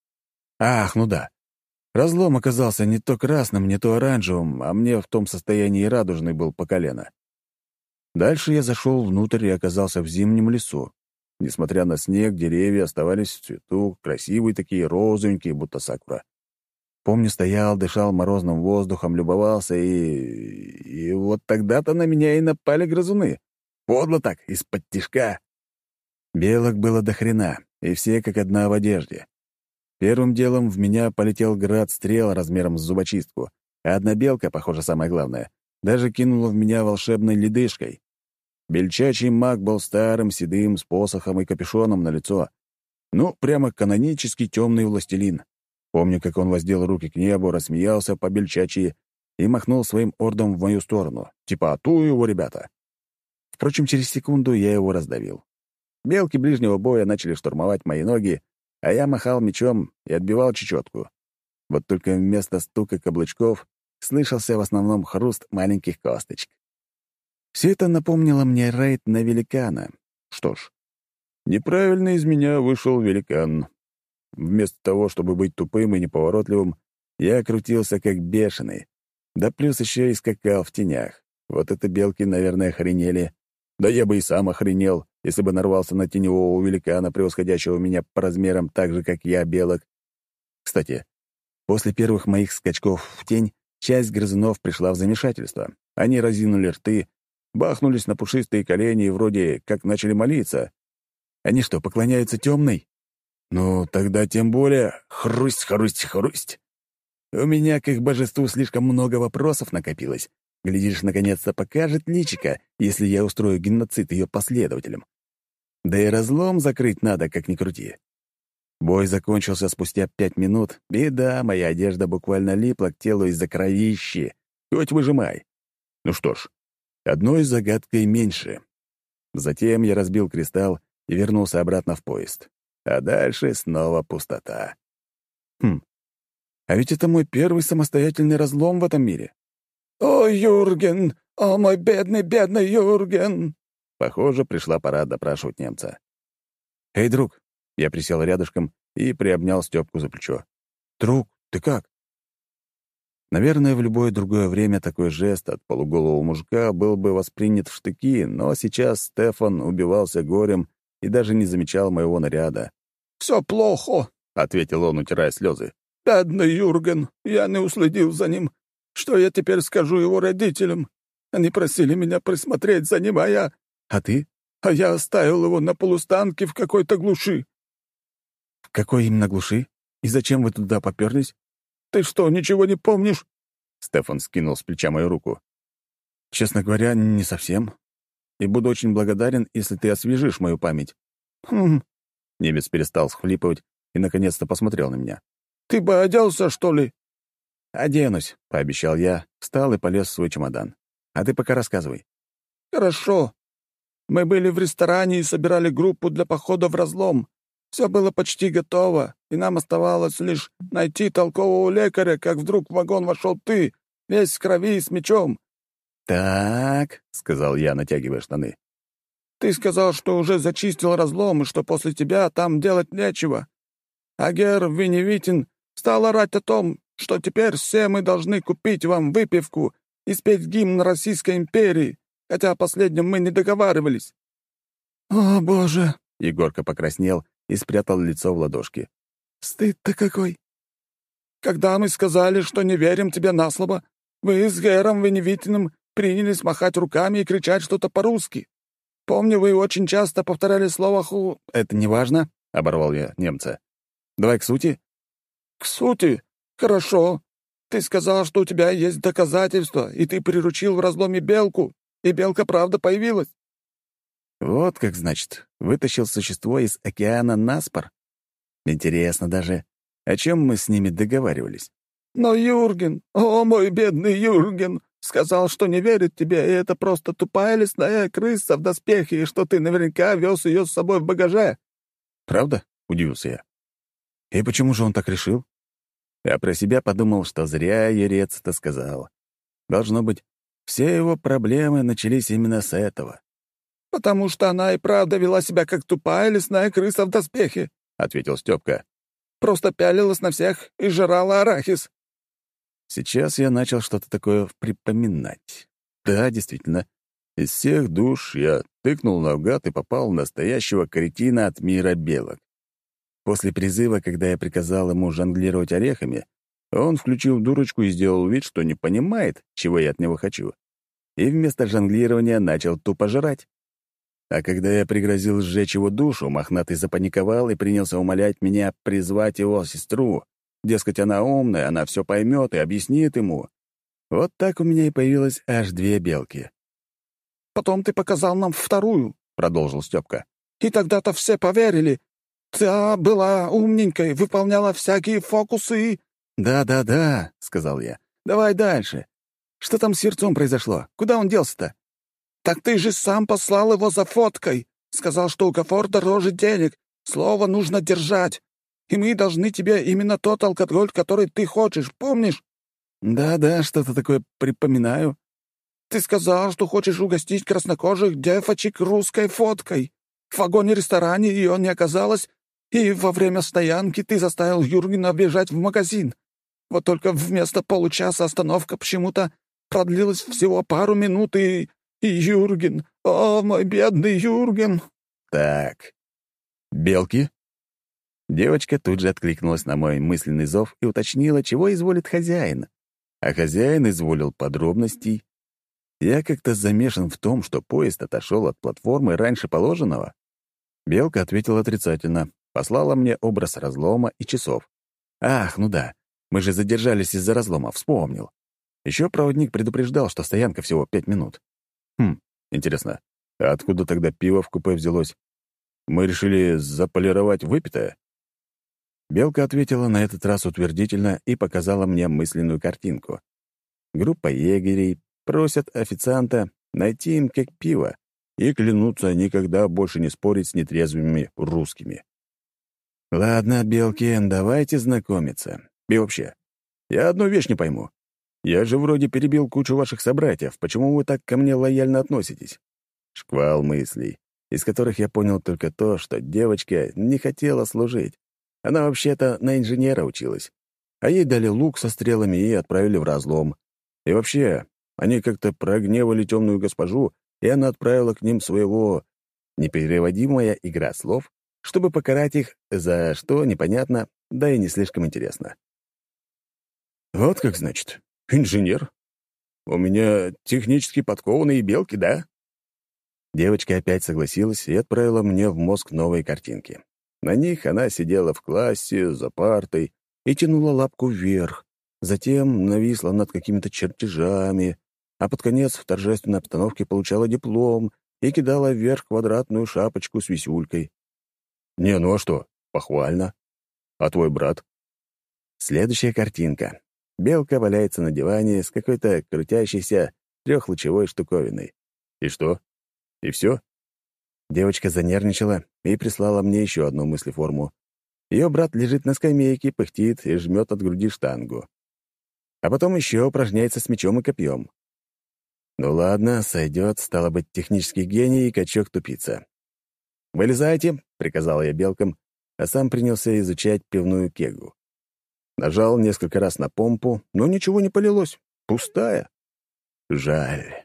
Speaker 2: Ах, ну да. Разлом оказался не то красным, не то оранжевым, а мне в том состоянии радужный был по колено. Дальше я зашел внутрь и оказался в зимнем лесу. Несмотря на снег, деревья оставались в цвету, красивые такие, розовенькие, будто сакура. Помню, стоял, дышал морозным воздухом, любовался, и вот тогда-то на меня и напали грызуны. Подло так, из-под тишка. Белок было до хрена, и все как одна в одежде. Первым делом в меня полетел град стрел размером с зубочистку, а одна белка, похоже, самое главное, даже кинула в меня волшебной ледышкой. Бельчачий маг был старым, седым, с посохом и капюшоном на лицо. Ну, прямо канонический темный властелин. Помню, как он воздел руки к небу, рассмеялся по-бельчачьи и махнул своим ордом в мою сторону. Типа «Ату его, ребята!». Впрочем, через секунду я его раздавил. Белки ближнего боя начали штурмовать мои ноги, а я махал мечом и отбивал чечетку. Вот только вместо стука каблучков слышался в основном хруст маленьких косточек. Все это напомнило мне рейд на великана. Что ж, неправильно из меня вышел великан. Вместо того, чтобы быть тупым и неповоротливым, я крутился как бешеный. Да плюс еще и скакал в тенях. Вот это белки, наверное, охренели. Да я бы и сам охренел, если бы нарвался на теневого великана, превосходящего меня по размерам так же, как я, белок. Кстати, после первых моих скачков в тень часть грызунов пришла в замешательство. Они разинули рты, бахнулись на пушистые колени и вроде как начали молиться. Они что, поклоняются темной? Ну, тогда тем более хрусть, хрусть, хрусть. У меня к их божеству слишком много вопросов накопилось. Глядишь, наконец-то покажет личико, если я устрою геноцид ее последователям. Да и разлом закрыть надо, как ни крути. Бой закончился спустя 5 минут, и да, моя одежда буквально липла к телу из-за кровищи. Хоть выжимай. Ну что ж, одной загадкой меньше. Затем я разбил кристалл и вернулся обратно в поезд. А дальше снова пустота. А ведь это мой первый самостоятельный разлом в этом мире. «О, Юрген! О, мой бедный, бедный Юрген!» Похоже, пришла пора допрашивать немца. «Эй, друг!» Я присел рядышком и приобнял Степку за плечо. «Друг, ты как?» Наверное, в любое другое время такой жест от полуголого мужика был бы воспринят в штыки, но сейчас Стефан убивался горем и даже не замечал моего наряда. «Все плохо», — ответил он, утирая слезы. «Бедный Юрген, я не уследил за ним. Что я теперь скажу его родителям?
Speaker 3: Они просили меня присмотреть за ним, а я...
Speaker 1: А ты?
Speaker 3: А я оставил его на полустанке в какой-то глуши.
Speaker 1: В какой именно глуши? И зачем вы туда попёрлись?
Speaker 3: Ты что, ничего не помнишь?»
Speaker 1: Стефан скинул с плеча мою руку. «Честно говоря, не совсем. И буду очень благодарен, если ты освежишь мою память».
Speaker 3: «Хм,
Speaker 1: Немец перестал схлипывать и наконец-то посмотрел на меня.
Speaker 3: ты бы оделся, что ли?»
Speaker 1: «Оденусь», — пообещал я, встал и полез в свой чемодан. «А ты пока рассказывай».
Speaker 3: «Хорошо. Мы были в ресторане и собирали группу для похода в разлом. Все было почти готово, и нам оставалось лишь найти толкового лекаря, как вдруг в вагон вошел ты, весь в крови и с мечом.
Speaker 1: «Так», — сказал я, натягивая штаны.
Speaker 3: Ты сказал, что уже зачистил разлом, и что после тебя там делать нечего. А гер Веневитин стал орать о том, что теперь все мы должны купить вам выпивку и спеть гимн Российской империи, хотя о последнем мы не договаривались». «О, Боже!» —
Speaker 1: Егорка покраснел и спрятал лицо в ладошки.
Speaker 3: «Стыд-то какой! Когда мы сказали, что не верим тебе на слово, вы с Гером Веневитиным принялись махать руками и кричать что-то по-русски. Помню, вы очень часто повторяли слово «ху».
Speaker 1: «Это не важно», — оборвал я немца. «Давай к сути».
Speaker 3: «К сути? Хорошо. Ты сказал, что у тебя есть доказательства, и ты приручил в разломе белку, и белка правда появилась».
Speaker 1: «Вот как, значит, вытащил существо из океана наспор. Интересно даже, о чем мы с ними договаривались».
Speaker 3: «Но Юрген, о мой бедный Юрген, сказал, что не верит тебе, и это просто тупая лесная крыса в доспехе, и что ты наверняка вез ее с собой в багаже».
Speaker 1: «Правда?» — удивился я. «И почему же он так решил?» Я про себя подумал, что зря Юрец это сказал. Должно быть, все его проблемы начались именно с этого.
Speaker 3: «Потому что она и правда вела себя как тупая лесная крыса в доспехе»,
Speaker 1: — ответил Степка.
Speaker 3: «просто пялилась на всех и жрала арахис».
Speaker 1: Сейчас я начал что-то такое припоминать. Да, действительно, из всех душ я тыкнул наугад и попал в настоящего кретина от мира белок. После призыва, когда я приказал ему жонглировать орехами, он включил дурочку и сделал вид, что не понимает, чего я от него хочу. И вместо жонглирования начал тупо жрать. А когда я пригрозил сжечь его душу, мохнатый запаниковал и принялся умолять меня призвать его сестру. Дескать, она умная, она все поймет и объяснит ему. Вот так у меня и появилось аж 2 белки.
Speaker 3: «Потом ты показал нам вторую», — продолжил Степка. «И тогда-то все поверили. Та была умненькой, выполняла всякие фокусы и...»
Speaker 1: «Да», — сказал я. «Давай дальше. Что там с Сердцом произошло? Куда он делся-то?»
Speaker 3: «Так ты же сам послал его за фоткой. Сказал, что уговор дороже денег. Слово нужно держать. И мы должны тебе именно тот алкоголь, который ты хочешь, помнишь?»
Speaker 1: «Да, что-то такое припоминаю».
Speaker 3: «Ты сказал, что хочешь угостить краснокожих девочек русской фоткой. В вагоне-ресторане ее не оказалось, и во время стоянки ты заставил Юргена бежать в магазин. Вот только вместо получаса остановка почему-то продлилась всего пару минут, и Юрген, о, мой бедный Юрген!»
Speaker 1: «Так, белки?» Девочка тут же откликнулась на мой мысленный зов и уточнила, чего изволит хозяин. А хозяин изволил подробностей. Я как-то замешан в том, что поезд отошел от платформы раньше положенного. Белка ответила отрицательно, послала мне образ разлома и часов. Ах, ну да, мы же задержались из-за разлома, вспомнил. Еще проводник предупреждал, что стоянка всего 5 минут. Интересно, а откуда тогда пиво в купе взялось? Мы решили заполировать выпитое? Белка ответила на этот раз утвердительно и показала мне мысленную картинку. Группа егерей просят официанта найти им кек пива и клянутся никогда больше не спорить с нетрезвыми русскими. Ладно, белки, давайте знакомиться. И вообще, я одну вещь не пойму. Я же вроде перебил кучу ваших собратьев. Почему вы так ко мне лояльно относитесь? Шквал мыслей, из которых я понял только то, что девочка не хотела служить. Она вообще-то на инженера училась. А ей дали лук со стрелами и отправили в разлом. И вообще, они как-то прогневали темную госпожу, и она отправила к ним своего... Непереводимая игра слов, чтобы покарать их за что, непонятно, да и не слишком интересно. Вот как значит. Инженер? У меня технически подкованные белки, да?» Девочка опять согласилась и отправила мне в мозг новые картинки. На них она сидела в классе, за партой и тянула лапку вверх, затем нависла над какими-то чертежами, а под конец в торжественной обстановке получала диплом и кидала вверх квадратную шапочку с висюлькой. «Не, ну а что? Похвально. А твой брат?» Следующая картинка. Белка валяется на диване с какой-то крутящейся трехлучевой штуковиной. И что? И все? Девочка занервничала и прислала мне еще одну мыслеформу. Ее брат лежит на скамейке, пыхтит и жмет от груди штангу. А потом еще упражняется с мечом и копьем. Ну ладно, сойдет, стало быть, технический гений и качок-тупица. «Вылезайте», — приказал я белкам, а сам принялся изучать пивную кегу. Нажал несколько раз на помпу, но ничего не полилось. Пустая. Жаль.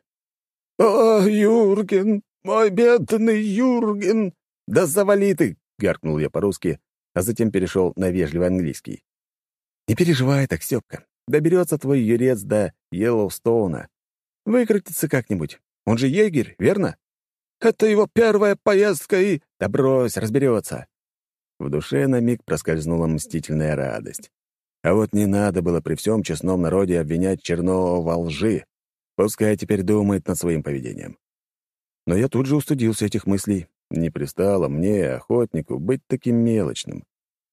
Speaker 1: «О, Юрген, мой бедный Юрген!» «Да завали ты!» — гаркнул я по-русски, а затем перешел на вежливый английский. «Не переживай так, Степка. Доберется твой юрец до Йеллоустоуна. Выкрутится как-нибудь. Он же егерь, верно?» «Это его первая поездка и...» «Да брось, разберется». В душе на миг проскользнула мстительная радость. А вот не надо было при всем честном народе обвинять Чернова во лжи. Пускай теперь думает над своим поведением. Но я тут же устыдился этих мыслей. Не пристало мне, охотнику, быть таким мелочным.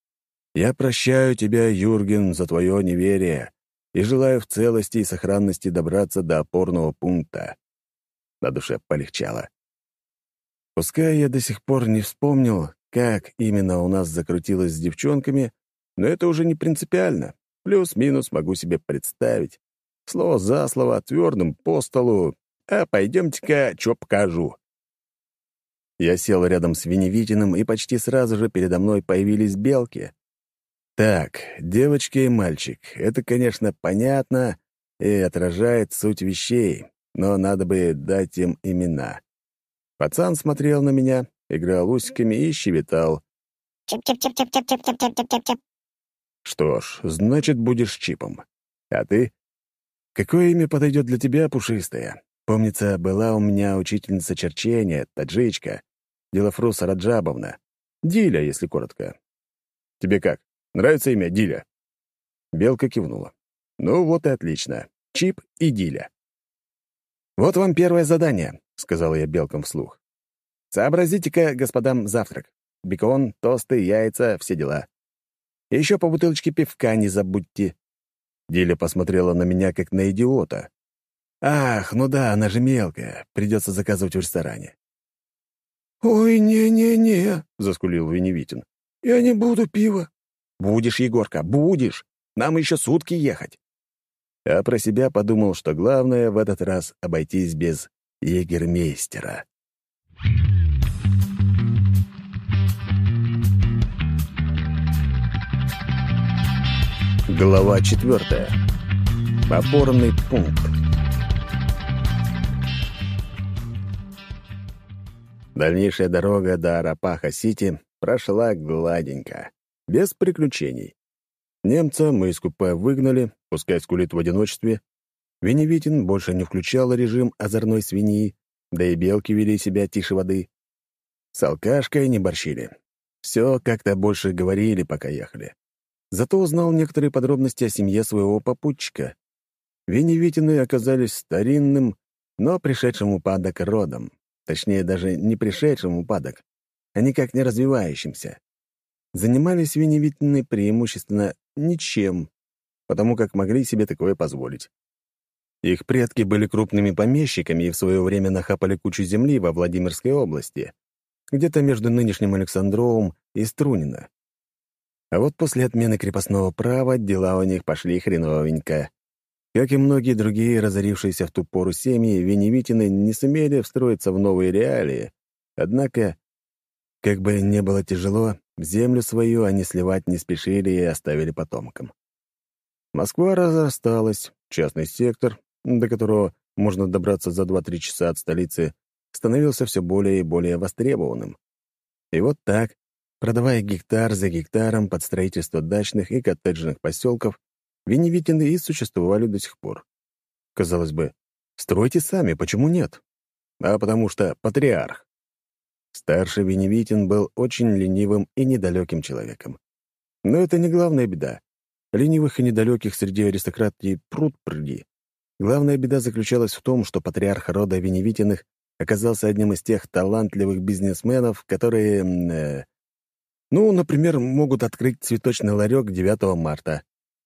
Speaker 1: Я прощаю тебя, Юрген, за твое неверие и желаю в целости и сохранности добраться до опорного пункта. На душе полегчало. Пускай я до сих пор не вспомнил, как именно у нас закрутилось с девчонками, но это уже не принципиально. Плюс-минус могу себе представить. Слово за слово, твердым по столу. А пойдемте-ка, что покажу. Я сел рядом с Веневитиным, и почти сразу же передо мной появились белки. Так, девочка и мальчик — это, конечно, понятно и отражает суть вещей, но надо бы дать им имена. Пацан смотрел на меня, играл усиками и щебетал. «Чип-чип-чип-чип-чип-чип-чип-чип-чип». Что ж, значит, будешь Чипом. А ты? Какое имя подойдет для тебя, пушистая? Помнится, была у меня учительница черчения, таджичка, Дилафруса Раджабовна. Диля, если коротко. Тебе как, нравится имя Диля? Белка кивнула. Ну вот и отлично. Чип и Диля. «Вот вам первое задание», — сказал я белкам вслух. «Сообразите-ка, господам, завтрак. Бекон, тосты, яйца, все дела. И еще по бутылочке пивка не забудьте». Диля посмотрела на меня, как на идиота. «Ах, ну да, она же мелкая. Придется заказывать в ресторане».
Speaker 3: «Ой, не-не-не», —
Speaker 1: заскулил Веневитин.
Speaker 3: «я не буду пива».
Speaker 1: «Будешь, Егорка, будешь. Нам еще сутки ехать». А про себя подумал, что главное в этот раз обойтись без егермейстера. Глава 4. Опорный пункт. Дальнейшая дорога до Арапаха-Сити прошла гладенько, без приключений. Немца мы из купе выгнали, пускай скулит в одиночестве. Веневитин больше не включал режим озорной свиньи, да и белки вели себя тише воды. С алкашкой не борщили. Все как-то больше говорили, пока ехали. Зато узнал некоторые подробности о семье своего попутчика. Веневитины оказались старинным, но пришедшим в упадок родом. Точнее, даже не пришедшим в упадок, а никак не развивающимся. Занимались Веневитины преимущественно ничем, потому как могли себе такое позволить. Их предки были крупными помещиками и в свое время нахапали кучу земли во Владимирской области, где-то между нынешним Александровым и Струнино. А вот после отмены крепостного права дела у них пошли хреновенько. Как и многие другие разорившиеся в ту пору семьи, Веневитины не сумели встроиться в новые реалии. Однако, как бы не было тяжело, землю свою они сливать не спешили и оставили потомкам. Москва разрасталась, частный сектор, до которого можно добраться за 2-3 часа от столицы, становился все более и более востребованным. И вот так, продавая гектар за гектаром под строительство дачных и коттеджных поселков, Веневитины и существовали до сих пор. Казалось бы, стройте сами, почему нет? А потому что патриарх. Старший Веневитин был очень ленивым и недалеким человеком. Но это не главная беда. Ленивых и недалеких среди аристократии пруд-пруди. Главная беда заключалась в том, что патриарх рода Веневитиных оказался одним из тех талантливых бизнесменов, которые, например, могут открыть цветочный ларек 9 марта.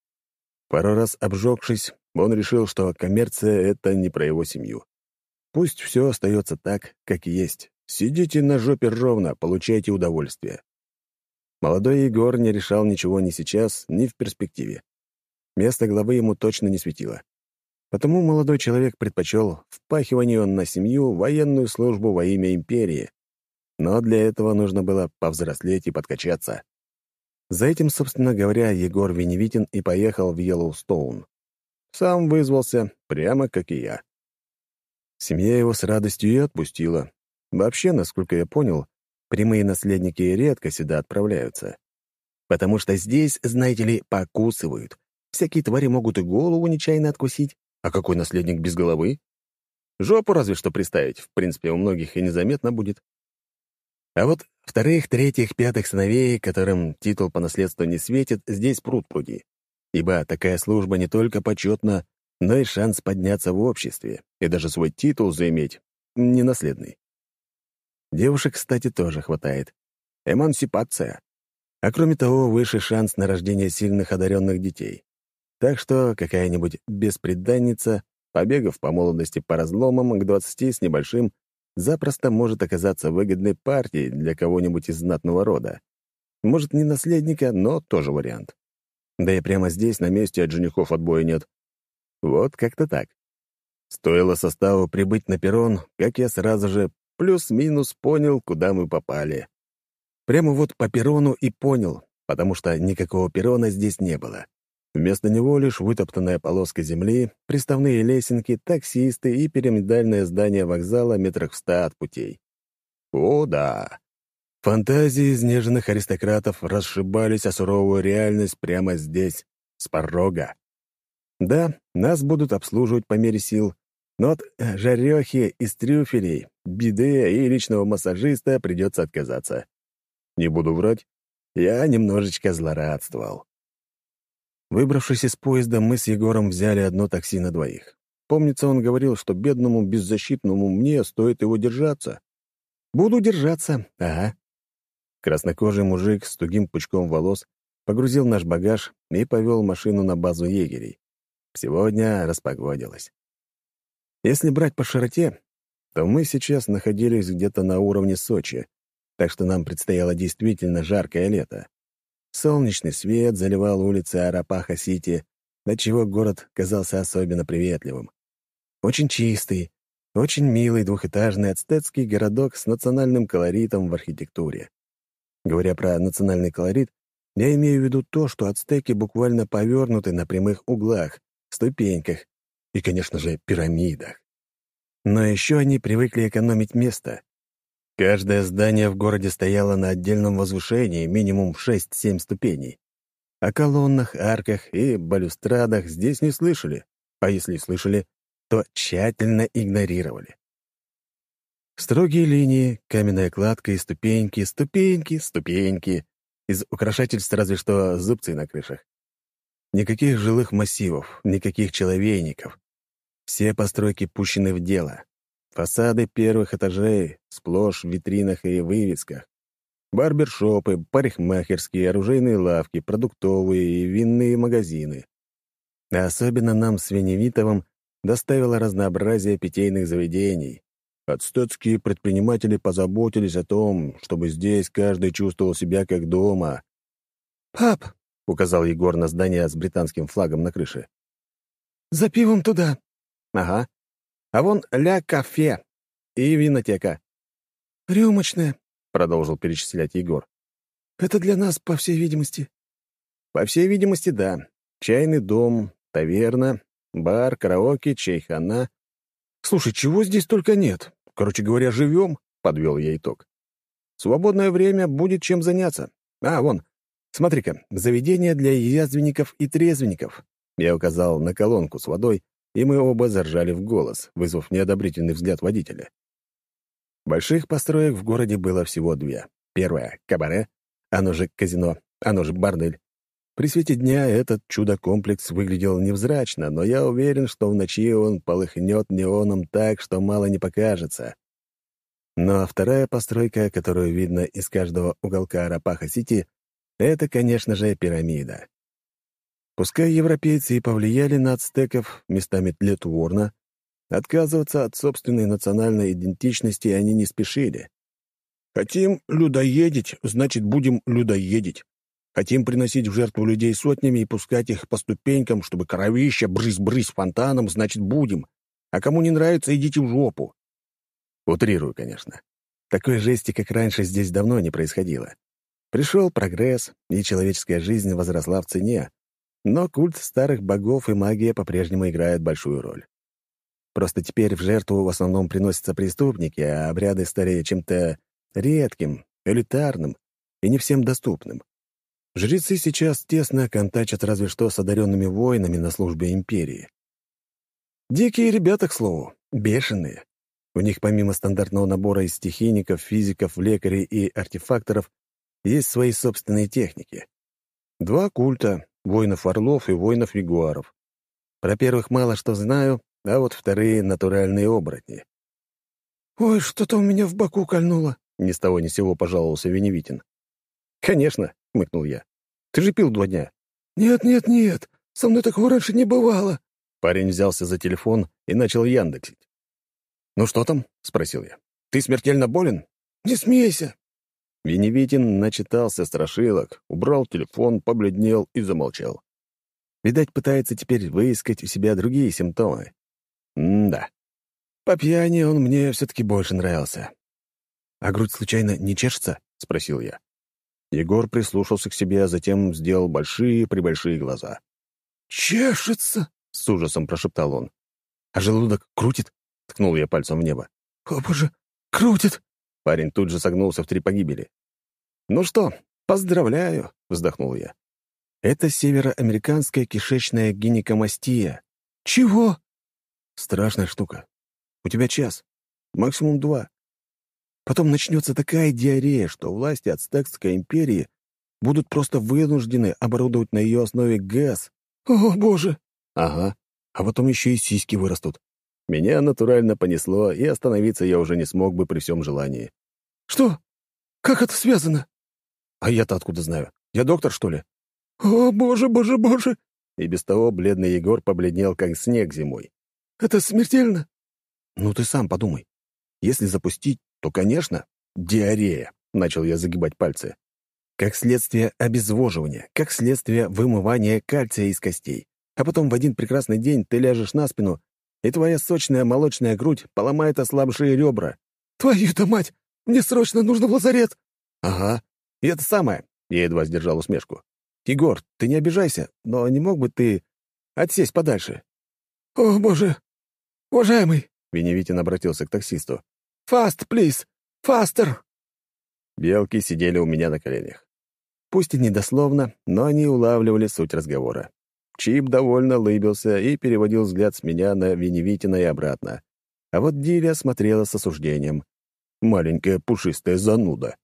Speaker 1: Пару раз обжегшись, он решил, что коммерция — это не про его семью. Пусть все остается так, как есть. Сидите на жопе ровно, получайте удовольствие. Молодой Егор не решал ничего ни сейчас, ни в перспективе. Место главы ему точно не светило. Потому молодой человек предпочел впахиванию на семью военную службу во имя империи. Но для этого нужно было повзрослеть и подкачаться. За этим, собственно говоря, Егор Веневитин и поехал в Йеллоустоун. Сам вызвался, прямо как и я. Семья его с радостью и отпустила. Вообще, насколько я понял, прямые наследники редко сюда отправляются. Потому что здесь, знаете ли, покусывают. Всякие твари могут и голову нечаянно откусить. А какой наследник без головы? Жопу разве что приставить. В принципе, у многих и незаметно будет. А вот вторых, третьих, пятых сыновей, которым титул по наследству не светит, здесь пруд-пруди. Ибо такая служба не только почетна, но и шанс подняться в обществе и даже свой титул заиметь, ненаследный. Девушек, кстати, тоже хватает. Эмансипация. А кроме того, выше шанс на рождение сильных одаренных детей. Так что какая-нибудь бесприданница, побегав по молодости по разломам к 20 с небольшим, запросто может оказаться выгодной партией для кого-нибудь из знатного рода. Может, не наследника, но тоже вариант. Да и прямо здесь, на месте, от женихов отбоя нет. Вот как-то так. Стоило составу прибыть на перрон, как я сразу же плюс-минус понял, куда мы попали. Прямо вот по перрону и понял, потому что никакого перрона здесь не было. Вместо него лишь вытоптанная полоска земли, приставные лесенки, таксисты и пирамидальное здание вокзала метрах в 100 от путей. О, да! Фантазии изнеженных аристократов расшибались о суровую реальность прямо здесь, с порога. Да, нас будут обслуживать по мере сил, но от жарехи из трюфелей, биде и личного массажиста придется отказаться. Не буду врать, я немножечко злорадствовал. Выбравшись из поезда, мы с Егором взяли одно такси на двоих. Помнится, он говорил, что бедному беззащитному мне стоит его держаться. Буду держаться, ага. Краснокожий мужик с тугим пучком волос погрузил наш багаж и повел машину на базу егерей. Сегодня распогодилось. Если брать по широте, то мы сейчас находились где-то на уровне Сочи, так что нам предстояло действительно жаркое лето. Солнечный свет заливал улицы Арапаха-Сити, отчего город казался особенно приветливым. Очень чистый, очень милый двухэтажный ацтекский городок с национальным колоритом в архитектуре. Говоря про национальный колорит, я имею в виду то, что ацтеки буквально повернуты на прямых углах, ступеньках и, конечно же, пирамидах. Но еще они привыкли экономить место. Каждое здание в городе стояло на отдельном возвышении, минимум в 6-7 ступеней. О колоннах, арках и балюстрадах здесь не слышали, а если и слышали, то тщательно игнорировали. Строгие линии, каменная кладка и ступеньки, ступеньки, ступеньки. Из украшательств разве что зубцы на крышах. Никаких жилых массивов, никаких человейников. Все постройки пущены в дело. Фасады первых этажей сплошь в витринах и вывесках. Барбершопы, парикмахерские, оружейные лавки, продуктовые и винные магазины. А особенно нам с Веневитовым доставило разнообразие питейных заведений. Ацтекские предприниматели позаботились о том, чтобы здесь каждый чувствовал себя как дома.
Speaker 3: «Пап!»
Speaker 1: — указал Егор на здание с британским флагом на крыше.
Speaker 3: «За пивом туда!»
Speaker 1: «Ага. А вон Ля Кафе и винотека».
Speaker 3: «Рюмочная»,
Speaker 1: — продолжил перечислять Егор.
Speaker 3: «Это для нас, по всей видимости».
Speaker 1: «По всей видимости, да. Чайный дом, таверна, бар, караоке, чайхана. Слушай, чего здесь только нет? Короче говоря, живем», — подвел я итог. «Свободное время будет чем заняться. А, вон, смотри-ка, заведение для язвенников и трезвенников». Я указал на колонку с водой, и мы оба заржали в голос, вызвав неодобрительный взгляд водителя. Больших построек в городе было всего две. Первая — кабаре, оно же казино, оно же бордель. При свете дня этот чудо-комплекс выглядел невзрачно, но я уверен, что в ночи он полыхнет неоном так, что мало не покажется. Ну а вторая постройка, которую видно из каждого уголка Арапаха-Сити, это, конечно же, пирамида. Пускай европейцы и повлияли на ацтеков местами тлетворно, отказываться от собственной национальной идентичности они не спешили. Хотим людоедить, значит, будем людоедить. Хотим приносить в жертву людей сотнями и пускать их по ступенькам, чтобы кровища брысь-брысь фонтаном, значит, будем. А кому не нравится, идите в жопу. Утрирую, конечно. Такой жести, как раньше, здесь давно не происходило. Пришел прогресс, и человеческая жизнь возросла в цене, но культ старых богов и магия по-прежнему играют большую роль. Просто теперь в жертву в основном приносятся преступники, а обряды стали чем-то редким, элитарным и не всем доступным. Жрецы сейчас тесно контачат разве что с одаренными воинами на службе империи. Дикие ребята, к слову, бешеные. У них помимо стандартного набора из стихийников, физиков, лекарей и артефакторов есть свои собственные техники. Два культа — воинов-орлов и воинов-ягуаров. Про первых мало что знаю, а вот вторые — натуральные оборотни.
Speaker 3: «Ой, что-то у меня в боку кольнуло»,
Speaker 1: — ни с того ни с сего пожаловался Веневитин. «Конечно», — хмыкнул я. «Ты же пил 2 дня».
Speaker 3: «Нет, со мной такого раньше не бывало».
Speaker 1: Парень взялся за телефон и начал яндексить. «Ну что там?» — спросил я. «Ты смертельно болен?»
Speaker 3: «Не смейся».
Speaker 1: Веневитин начитался страшилок, убрал телефон, побледнел и замолчал. Видать, пытается теперь выискать у себя другие симптомы. М-да. По пьяни он мне все-таки больше нравился. «А грудь случайно не чешется?» — спросил я. Егор прислушался к себе, а затем сделал большие-пребольшие глаза.
Speaker 3: «Чешется!» —
Speaker 1: с ужасом прошептал он. «А желудок крутит?» — ткнул я пальцем в небо.
Speaker 3: «О, боже, крутит!»
Speaker 1: Парень тут же согнулся в 3 погибели. «Ну что, поздравляю!» — вздохнул я. «Это североамериканская кишечная гинекомастия».
Speaker 3: «Чего?»
Speaker 1: «Страшная штука. У тебя час, максимум 2. Потом начнется такая диарея, что власти Ацтекской империи будут просто вынуждены оборудовать на ее основе ГЭС».
Speaker 3: «О, боже!»
Speaker 1: «Ага. А потом еще и сиськи вырастут. Меня натурально понесло, и остановиться я уже не смог бы при всем желании».
Speaker 3: «Что? Как это связано?»
Speaker 1: «А я-то откуда знаю? Я доктор, что ли?»
Speaker 3: «О, боже, боже, боже!»
Speaker 1: И без того бледный Егор побледнел, как снег зимой.
Speaker 3: «Это смертельно?»
Speaker 1: «Ну ты сам подумай. Если запустить, то, конечно, диарея», — начал я загибать пальцы. «Как следствие обезвоживания, как следствие вымывания кальция из костей. А потом в один прекрасный день ты ляжешь на спину, и твоя сочная молочная грудь поломает ослабшие ребра».
Speaker 3: «Твою-то мать! Мне срочно нужно в лазарет!»
Speaker 1: «Ага. И это самое», — я едва сдержал усмешку. «Егор, ты не обижайся, но не мог бы ты отсесть подальше?»
Speaker 3: «О, боже! Уважаемый!»
Speaker 1: — Веневитин обратился к таксисту.
Speaker 3: «Fast, please! Faster!»
Speaker 1: Белки сидели у меня на коленях. Пусть и недословно, но они улавливали суть разговора. Чип довольно лыбился и переводил взгляд с меня на Веневитина и обратно. А вот Диля смотрела с осуждением. Маленькая пушистая зануда.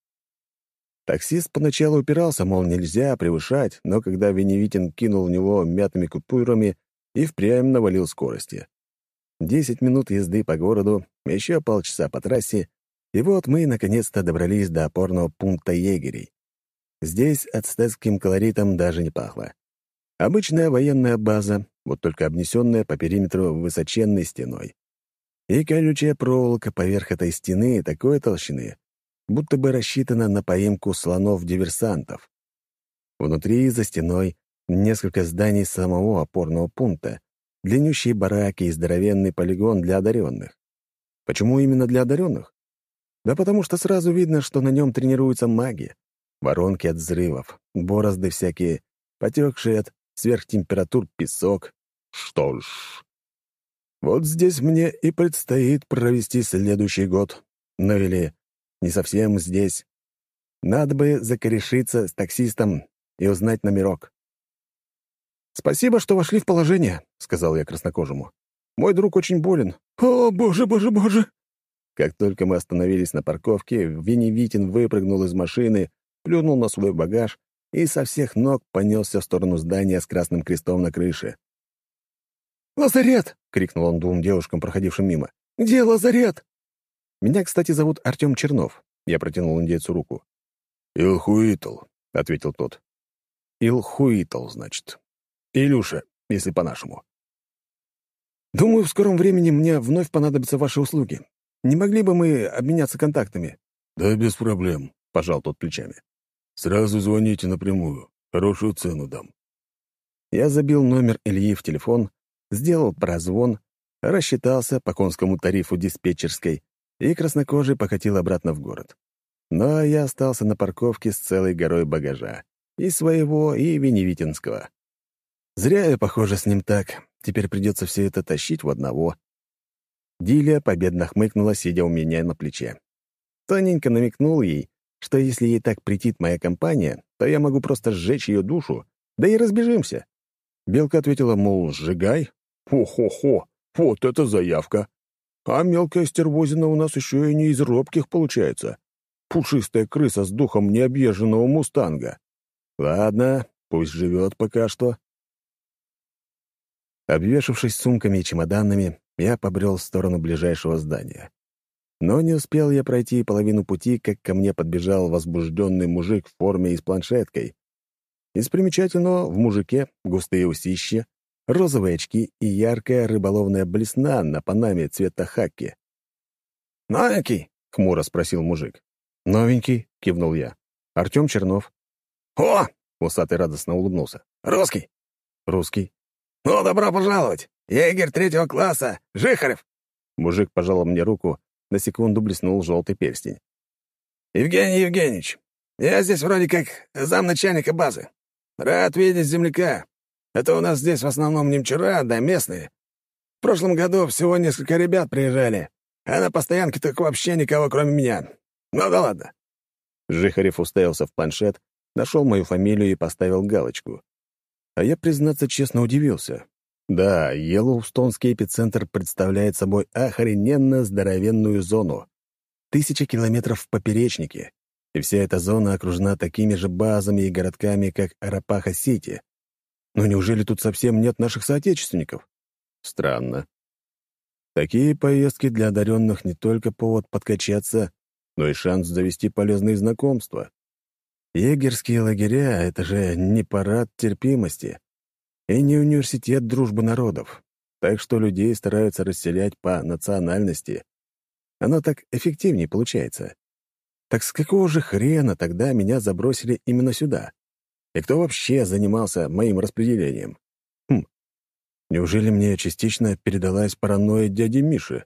Speaker 1: Таксист поначалу упирался, мол, нельзя превышать, но когда Веневитин кинул в него мятыми купюрами и впрямь навалил скорости. 10 минут езды по городу, еще полчаса по трассе, и вот мы наконец-то добрались до опорного пункта егерей. Здесь ацтекским колоритом даже не пахло. Обычная военная база, вот только обнесенная по периметру высоченной стеной. И колючая проволока поверх этой стены такой толщины, будто бы рассчитана на поимку слонов-диверсантов. Внутри, за стеной, несколько зданий самого опорного пункта, длиннющие бараки и здоровенный полигон для одаренных. Почему именно для одаренных? Да потому что сразу видно, что на нем тренируются маги. Воронки от взрывов, борозды всякие, потекшие от сверхтемператур песок. Что ж, вот здесь мне и предстоит провести следующий год. Ну или не совсем здесь. Надо бы закорешиться с таксистом и узнать номерок. «Спасибо, что вошли в положение», — сказал я краснокожему. Мой друг очень болен».
Speaker 3: «О, боже, боже, боже!»
Speaker 1: Как только мы остановились на парковке, Веневитин выпрыгнул из машины, плюнул на свой багаж и со всех ног понесся в сторону здания с красным крестом на крыше.
Speaker 3: «Лазарет!» — крикнул он двум девушкам, проходившим мимо. «Где лазарет?»
Speaker 1: «Меня, кстати, зовут Артем Чернов». Я протянул индейцу руку.
Speaker 2: «Илхуитл», — ответил тот.
Speaker 1: «Илхуитл, значит. Илюша, если по-нашему. Думаю, в скором времени мне вновь понадобятся ваши услуги. Не могли бы мы обменяться контактами?»
Speaker 2: «Да без проблем», — пожал тот плечами. «Сразу звоните напрямую. Хорошую цену дам».
Speaker 1: Я забил номер Ильи в телефон, сделал прозвон, рассчитался по конскому тарифу диспетчерской и краснокожий покатил обратно в город. Но я остался на парковке с целой горой багажа. И своего, и веневитинского. Зря я, похоже, с ним так. Теперь придется все это тащить в одного. Диля победно хмыкнула, сидя у меня на плече. Тоненько намекнул ей, что если ей так претит моя компания, то я могу просто сжечь ее душу, да и разбежимся. Белка ответила, мол, сжигай. Хо-хо-хо, вот это заявка. А мелкая стервозина у нас еще и не из робких получается. Пушистая крыса с духом необъезженного мустанга. Ладно, пусть живет пока что. Обвешавшись сумками и чемоданами, я побрел в сторону ближайшего здания. Но не успел я пройти половину пути, как ко мне подбежал возбужденный мужик в форме и с планшеткой. Из примечательного в мужике густые усища, розовые очки и яркая рыболовная блесна на панаме цвета хаки. «Новенький?» — хмуро спросил мужик. «Новенький», — кивнул я. «Артем Чернов».
Speaker 3: «О!»
Speaker 1: — усатый радостно улыбнулся.
Speaker 3: «Русский?»
Speaker 1: «Русский».
Speaker 3: «Ну, добро пожаловать! Егерь 3-го класса! Жихарев!»
Speaker 1: Мужик пожал мне руку, на секунду блеснул желтый перстень.
Speaker 3: «Евгений Евгеньевич, я здесь вроде как замначальника базы. Рад видеть земляка. Это у нас здесь в основном немчура, да местные. В прошлом году всего несколько ребят приезжали, а на постоянке так вообще никого, кроме меня. Ну да ладно».
Speaker 1: Жихарев уставился в планшет, нашел мою фамилию и поставил галочку. А я, признаться честно, удивился. Да, Йеллоустонский эпицентр представляет собой охрененно здоровенную зону. 1000 километров в поперечнике, и вся эта зона окружена такими же базами и городками, как Арапаха-Сити. Но неужели тут совсем нет наших соотечественников? Странно. Такие поездки для одаренных не только повод подкачаться, но и шанс завести полезные знакомства. Егерские лагеря — это же не парад терпимости и не университет дружбы народов, так что людей стараются расселять по национальности. Оно так эффективнее получается. Так с какого же хрена тогда меня забросили именно сюда? И кто вообще занимался моим распределением? Неужели мне частично передалась паранойя дяди Миши?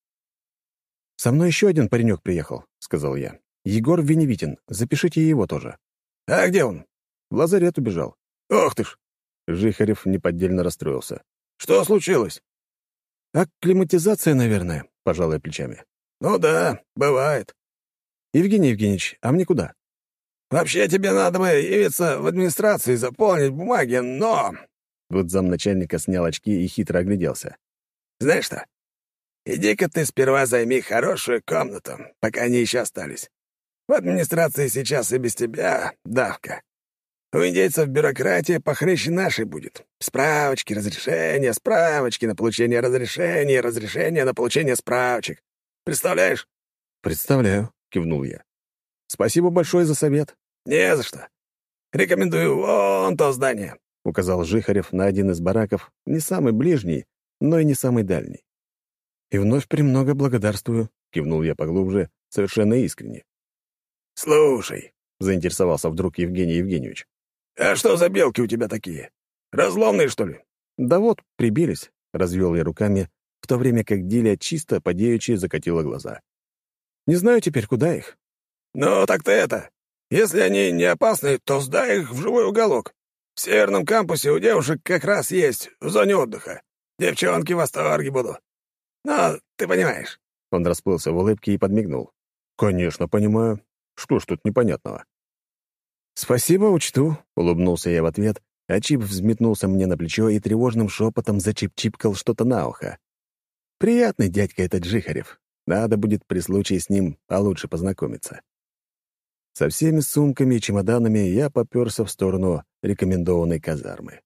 Speaker 1: «Со мной еще один паренек приехал», — сказал я. «Егор Веневитин. Запишите его тоже».
Speaker 3: «А где он?»
Speaker 1: В лазарет убежал.
Speaker 3: «Ох ты ж!»
Speaker 1: Жихарев неподдельно расстроился.
Speaker 3: «Что случилось?»
Speaker 1: «Акклиматизация, наверное», — пожал я плечами.
Speaker 3: «Ну да, бывает».
Speaker 1: «Евгений Евгеньевич, а мне куда?»
Speaker 3: «Вообще тебе надо бы явиться в администрации, заполнить бумаги, но...»
Speaker 1: Вот замначальника снял очки и хитро огляделся.
Speaker 3: «Знаешь что? Иди-ка ты сперва займи хорошую комнату, пока они еще остались. В администрации сейчас и без тебя давка. У индейцев бюрократия похлеще нашей будет. Справочки, разрешения, справочки на получение разрешений, разрешения на получение справочек. Представляешь?»
Speaker 1: «Представляю», — кивнул я. «Спасибо большое за совет».
Speaker 3: «Не за что. Рекомендую вон то здание»,
Speaker 1: — указал Жихарев на один из бараков, не самый ближний, но и не самый дальний. «И вновь премного благодарствую», — кивнул я поглубже, совершенно искренне.
Speaker 3: «Слушай»,
Speaker 1: — заинтересовался вдруг Евгений Евгеньевич.
Speaker 3: «А что за белки у тебя такие? Разломные, что ли?»
Speaker 1: «Да вот, прибились», — развел я руками, в то время как Диля чисто по-девичьи закатила глаза. «Не знаю теперь, куда их».
Speaker 3: «Ну, так-то это. Если они не опасны, то сдай их в живой уголок. В северном кампусе у девушек как раз есть, в зоне отдыха. Девчонки в восторге будут. Ну, ты понимаешь».
Speaker 1: Он расплылся в улыбке и подмигнул. «Конечно, понимаю. Что ж тут непонятного?» «Спасибо, учту», — улыбнулся я в ответ, а Чип взметнулся мне на плечо и тревожным шепотом зачип-чипкал что-то на ухо. Приятный дядька этот Жихарев. Надо будет при случае с ним получше познакомиться. Со всеми сумками и чемоданами я попёрся в сторону рекомендованной казармы.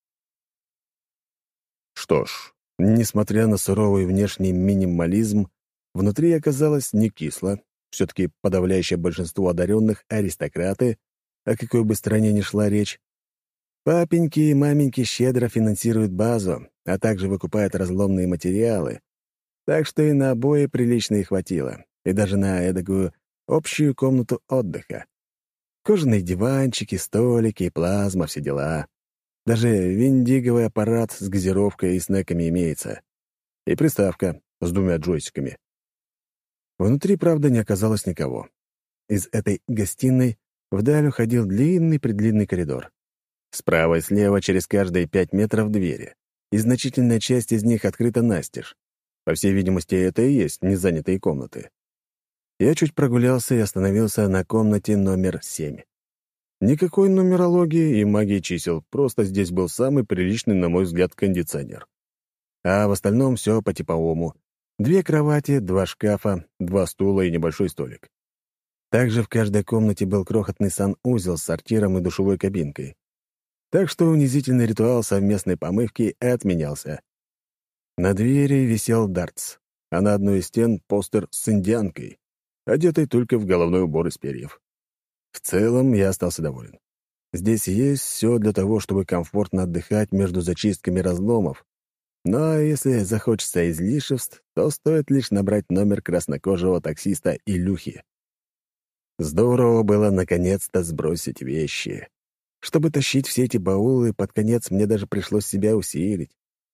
Speaker 1: Что ж, несмотря на суровый внешний минимализм, внутри оказалось не кисло. Все-таки подавляющее большинство одаренных — аристократы, о какой бы стране ни шла речь. Папеньки и маменьки щедро финансируют базу, а также выкупают разломные материалы. Так что и на обои прилично и хватило, и даже на эдакую общую комнату отдыха. Кожаные диванчики, столики, плазма, все дела. Даже виндиговый аппарат с газировкой и снеками имеется. И приставка с 2 джойстиками. Внутри, правда, не оказалось никого. Из этой гостиной вдаль уходил длинный-предлинный коридор. Справа и слева через каждые 5 метров двери, и значительная часть из них открыта настежь. По всей видимости, это и есть незанятые комнаты. Я чуть прогулялся и остановился на комнате номер 7. Никакой нумерологии и магии чисел, просто здесь был самый приличный, на мой взгляд, кондиционер. А в остальном все по-типовому. 2 кровати, 2 шкафа, 2 стула и небольшой столик. Также в каждой комнате был крохотный санузел с сортиром и душевой кабинкой. Так что унизительный ритуал совместной помывки отменялся. На двери висел дартс, а на одной из стен постер с индианкой, одетой только в головной убор из перьев. В целом я остался доволен. Здесь есть все для того, чтобы комфортно отдыхать между зачистками разломов. Но если захочется излишеств, то стоит лишь набрать номер краснокожего таксиста Илюхи. Здорово было наконец-то сбросить вещи. Чтобы тащить все эти баулы, под конец мне даже пришлось себя усилить.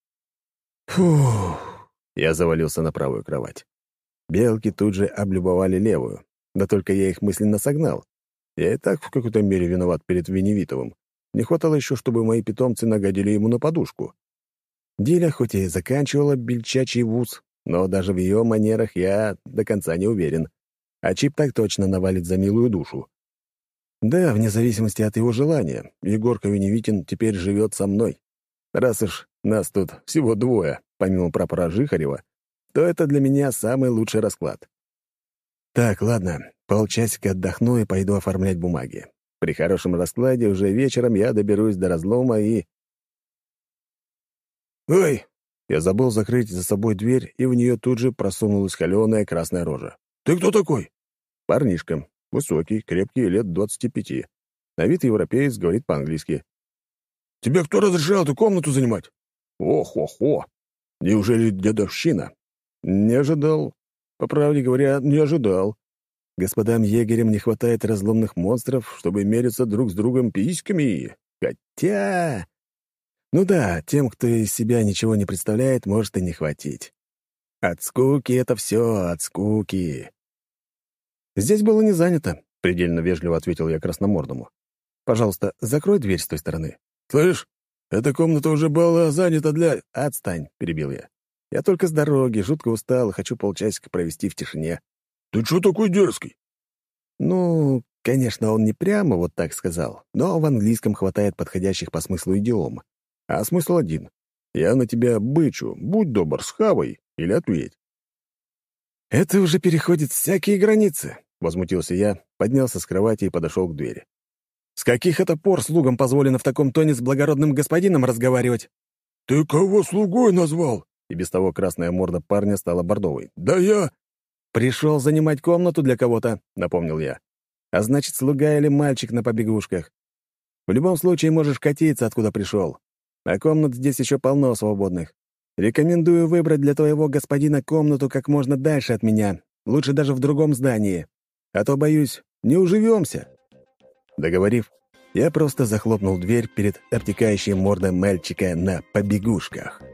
Speaker 1: Фух. Я завалился на правую кровать. Белки тут же облюбовали левую. Да только я их мысленно согнал. Я и так в какой-то мере виноват перед Веневитовым. Не хватало еще, чтобы мои питомцы нагадили ему на подушку. Диля хоть и заканчивала бельчачий вуз, но даже в ее манерах я до конца не уверен. А Чип так точно навалит за милую душу. Да, вне зависимости от его желания, Егорка Веневитин теперь живет со мной. Раз уж нас тут всего 2, помимо прапора Жихарева, то это для меня самый лучший расклад. Так, ладно, полчасика отдохну и пойду оформлять бумаги. При хорошем раскладе уже вечером я доберусь до разлома и... «Ой!» Я забыл закрыть за собой дверь, и в нее тут же просунулась холеная красная рожа. «Ты кто такой?» Парнишка. Высокий, крепкий, лет 25. На вид европеец, говорит по-английски. «Тебе кто разрешал эту комнату занимать?» «Ох-ох-ох! Неужели дедовщина?» «Не ожидал. По правде говоря, не ожидал. Господам егерям не хватает разломных монстров, чтобы мериться друг с другом письками. Хотя... Ну да, тем, кто из себя ничего не представляет, может и не хватить. От скуки это все, от скуки». «Здесь было не занято», — предельно вежливо ответил я красномордому. «Пожалуйста, закрой дверь с той стороны». «Слышь, эта комната уже была занята для...» «Отстань», — перебил я. «Я только с дороги, жутко устал и хочу полчасика провести в тишине». «Ты чё такой дерзкий?» Ну, конечно, он не прямо вот так сказал, но в английском хватает подходящих по смыслу идиом. А смысл один. Я на тебя бычу, будь добр, схавай или ответь. «Это уже переходит всякие границы», — возмутился я, поднялся с кровати и подошел к двери. «С каких это пор слугам позволено в таком тоне с благородным господином разговаривать?»
Speaker 2: «Ты кого слугой назвал?»
Speaker 1: И без того красная морда парня стала бордовой.
Speaker 2: «Да я...»
Speaker 1: «Пришел занимать комнату для кого-то», — напомнил я. «А значит, слуга или мальчик на побегушках. В любом случае можешь катиться, откуда пришел. А комнат здесь еще полно свободных. Рекомендую выбрать для твоего господина комнату как можно дальше от меня, лучше даже в другом здании. А то, боюсь, не уживемся». Договорив, я просто захлопнул дверь перед обтекающей мордой мальчика на побегушках.